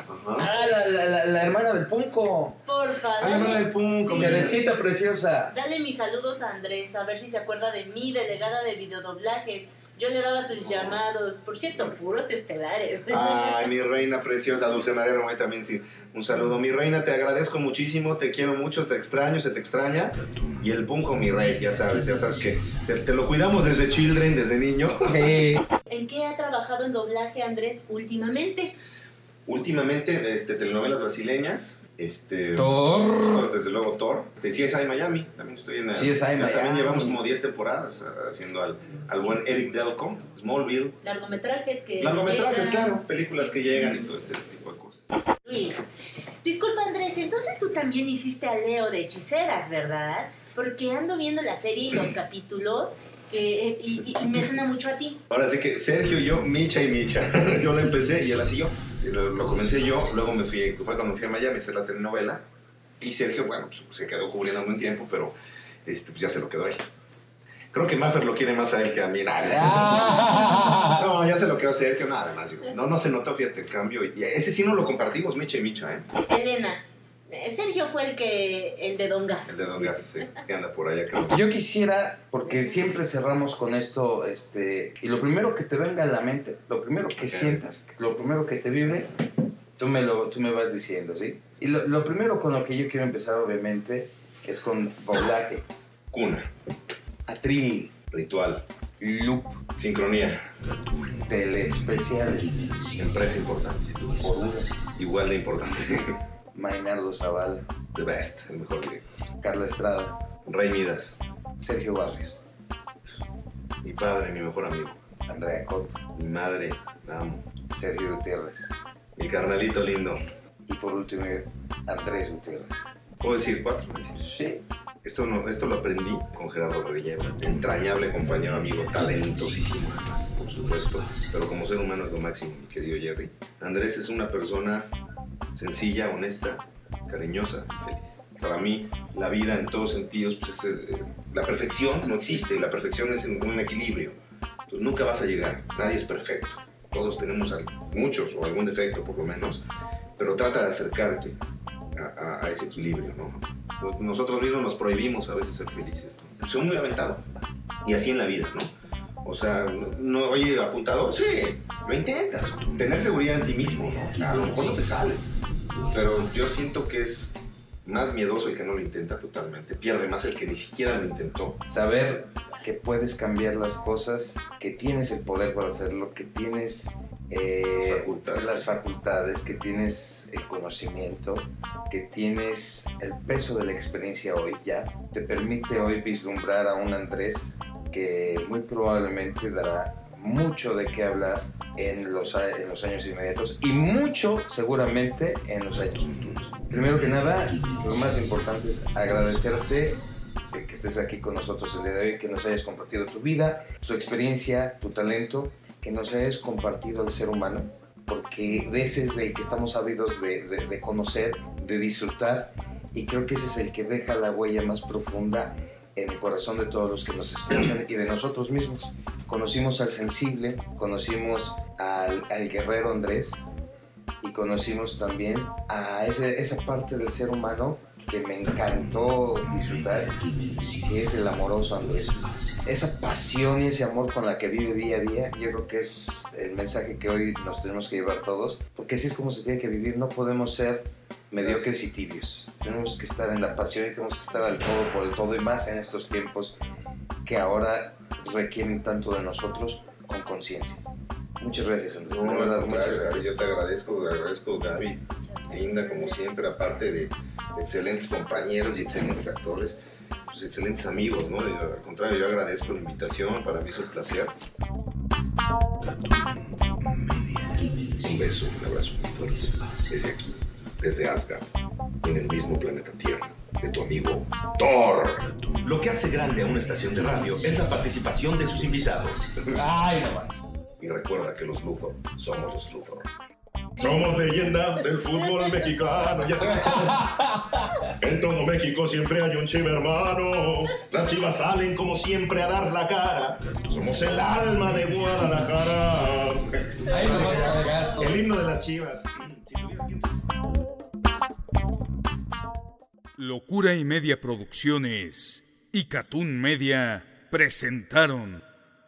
H: La hermana del Punco.
I: Porfa,
H: La hermana del Punco, mi Teresita preciosa.
I: Dale mis saludos a Andrés, a ver si se acuerda de mí, delegada de videodoblajes. Yo le daba sus llamados, por cierto, puros estelares.
J: Ay, mi reina preciosa, Dulce María Romay también, sí. Un saludo, mi reina, te agradezco muchísimo, te quiero mucho, te extraño, se te extraña. Y el Punco, mi rey, ya sabes que te lo cuidamos desde children, desde niño.
I: ¿En qué ha trabajado en doblaje Andrés últimamente?
J: Últimamente, telenovelas brasileñas.
H: Thor.
J: Desde luego Thor. CSI Miami. También estoy en
H: CSI Miami.
J: También llevamos como 10 temporadas haciendo al buen Eric Delcom. Smallville.
I: Largometrajes,
J: claro. Películas que llegan y todo este tipo de cosas.
I: Luis, disculpa Andrés, entonces tú también hiciste a Leo de Hechiceras, ¿verdad? Porque ando viendo la serie y los capítulos y me suena mucho a ti.
J: Ahora sí que Sergio y yo, Micha y Micha. Yo lo empecé y él así yo. Lo comencé yo, luego fue cuando me fui a Miami a hacer la telenovela. Y Sergio, bueno, pues se quedó cubriendo un buen tiempo, pero pues ya se lo quedó ahí. Creo que Maffer lo quiere más a él que a mí. No, ya se lo quedó a Sergio, nada además. No se notó, fíjate, el cambio. Y ese sí no lo compartimos, Micha y Micha, ¿eh?
I: Elena, Sergio fue el de Don Gato.
J: El de Don Gato, sí. Es que anda por allá, creo.
H: Yo quisiera, porque siempre cerramos con esto, y lo primero que te venga a la mente, lo primero que sientas, lo primero que te vibre, tú me vas diciendo, ¿sí? Y lo primero con lo que yo quiero empezar, obviamente, es con doblaje.
J: Cuna.
H: Atril.
J: Ritual.
H: Loop.
J: Sincronía.
H: Teleespeciales.
J: Empresa importante.
H: Por uno.
J: Igual de importante.
H: Maynardo Zavala.
J: The best, el mejor director.
H: Carla Estrada.
J: Rey Midas.
H: Sergio Barrios.
J: Mi padre, mi mejor amigo.
H: Andrea Cota.
J: Mi madre, la amo.
H: Sergio Gutiérrez.
J: Mi carnalito lindo.
H: Y por último, Andrés Gutiérrez.
J: ¿Puedo decir 4?
H: Sí.
J: Esto lo aprendí con Gerardo Guerrillero, entrañable compañero, amigo, talentosísimo además, por supuesto, pero como ser humano es lo máximo, mi querido Jerry. Andrés es una persona sencilla, honesta, cariñosa y feliz. Para mí, la vida en todos sentidos, pues la perfección no existe, la perfección es un equilibrio. Entonces nunca vas a llegar, nadie es perfecto. Todos tenemos muchos o algún defecto por lo menos, pero trata de acercarte a ese equilibrio, ¿no? Nosotros mismos nos prohibimos a veces ser felices, ¿no? Soy muy aventado, y así en la vida, ¿no? O sea, no, oye, apuntador, sí, lo intentas, tener seguridad en ti mismo, ¿no? A lo mejor no te sale, pero yo siento que es más miedoso el que no lo intenta totalmente, pierde más el que ni siquiera lo intentó.
H: Saber que puedes cambiar las cosas, que tienes el poder para hacerlo, que tienes las facultades, que tienes el conocimiento, que tienes el peso de la experiencia hoy ya, te permite hoy vislumbrar a un Andrés que muy probablemente dará mucho de qué hablar en los años inmediatos y mucho seguramente en los años futuros. Primero que nada, lo más importante es agradecerte que estés aquí con nosotros el día de hoy, que nos hayas compartido tu vida, tu experiencia, tu talento, que nos hayas compartido al ser humano, porque de ese es del que estamos ávidos de conocer, de disfrutar
L: y creo que ese es el que deja la huella más profunda en el corazón de todos los que nos escuchan y de nosotros mismos. Conocimos al sensible, conocimos al guerrero Andrés y conocimos también a esa parte del ser humano que me encantó disfrutar, que es el amoroso Andrés. Esa pasión y ese amor con la que vive día a día, yo creo que es el mensaje que hoy nos tenemos que llevar todos, porque así es como se tiene que vivir. No podemos ser mediocres y tibios. Tenemos que estar en la pasión y tenemos que estar al todo por el todo, y más en estos tiempos que ahora requieren tanto de nosotros con conciencia. Muchas gracias, Andrés.
J: No, verdad, muchas gracias. Yo te agradezco, Gaby. Linda, como siempre, aparte de excelentes compañeros y excelentes actores, pues excelentes amigos, ¿no? Al contrario, yo agradezco la invitación, para mí es un placer. Un beso, un abrazo muy fuerte. Desde aquí, desde Asgard, en el mismo planeta Tierra, de tu amigo Thor.
M: Lo que hace grande a una estación de radio es la participación de sus invitados.
J: Ay, no va. Y recuerda que los Luthor somos los Luthor.
N: Somos leyenda del fútbol mexicano. En todo México siempre hay un Chiva hermano. Las Chivas salen como siempre a dar la cara. Somos el alma de Guadalajara. El himno de las Chivas.
A: Locura y Media Producciones y Cartoon Media presentaron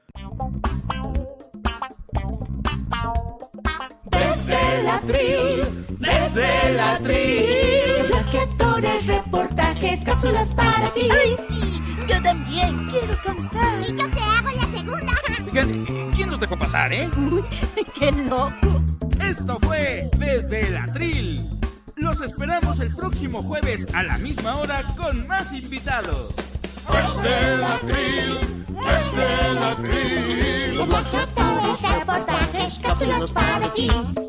B: Desde el atril, bloqueadores, reportajes, cápsulas para ti.
C: ¡Ay, sí! Yo también quiero cantar.
D: Y yo te hago la segunda.
E: Oigan, ¿quién nos dejó pasar,
B: Uy, ¡qué loco!
E: Esto fue Desde el Atril. Los esperamos el próximo jueves a la misma hora con más invitados.
B: Desde el atril, bloqueadores, reportajes, cápsulas para ti.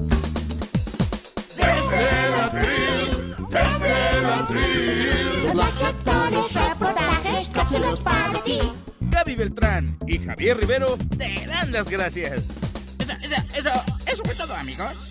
B: Desde el atril, bloqueadores, reportajes, cápsulas para ti.
E: Gaby Beltrán y Javier Rivero te dan las gracias.
F: Eso fue todo, amigos.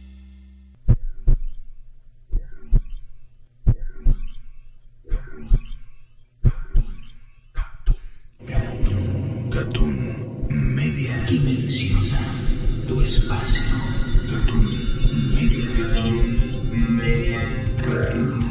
K: Cartoon Media dimensiona tu espacio. Cartoon Media.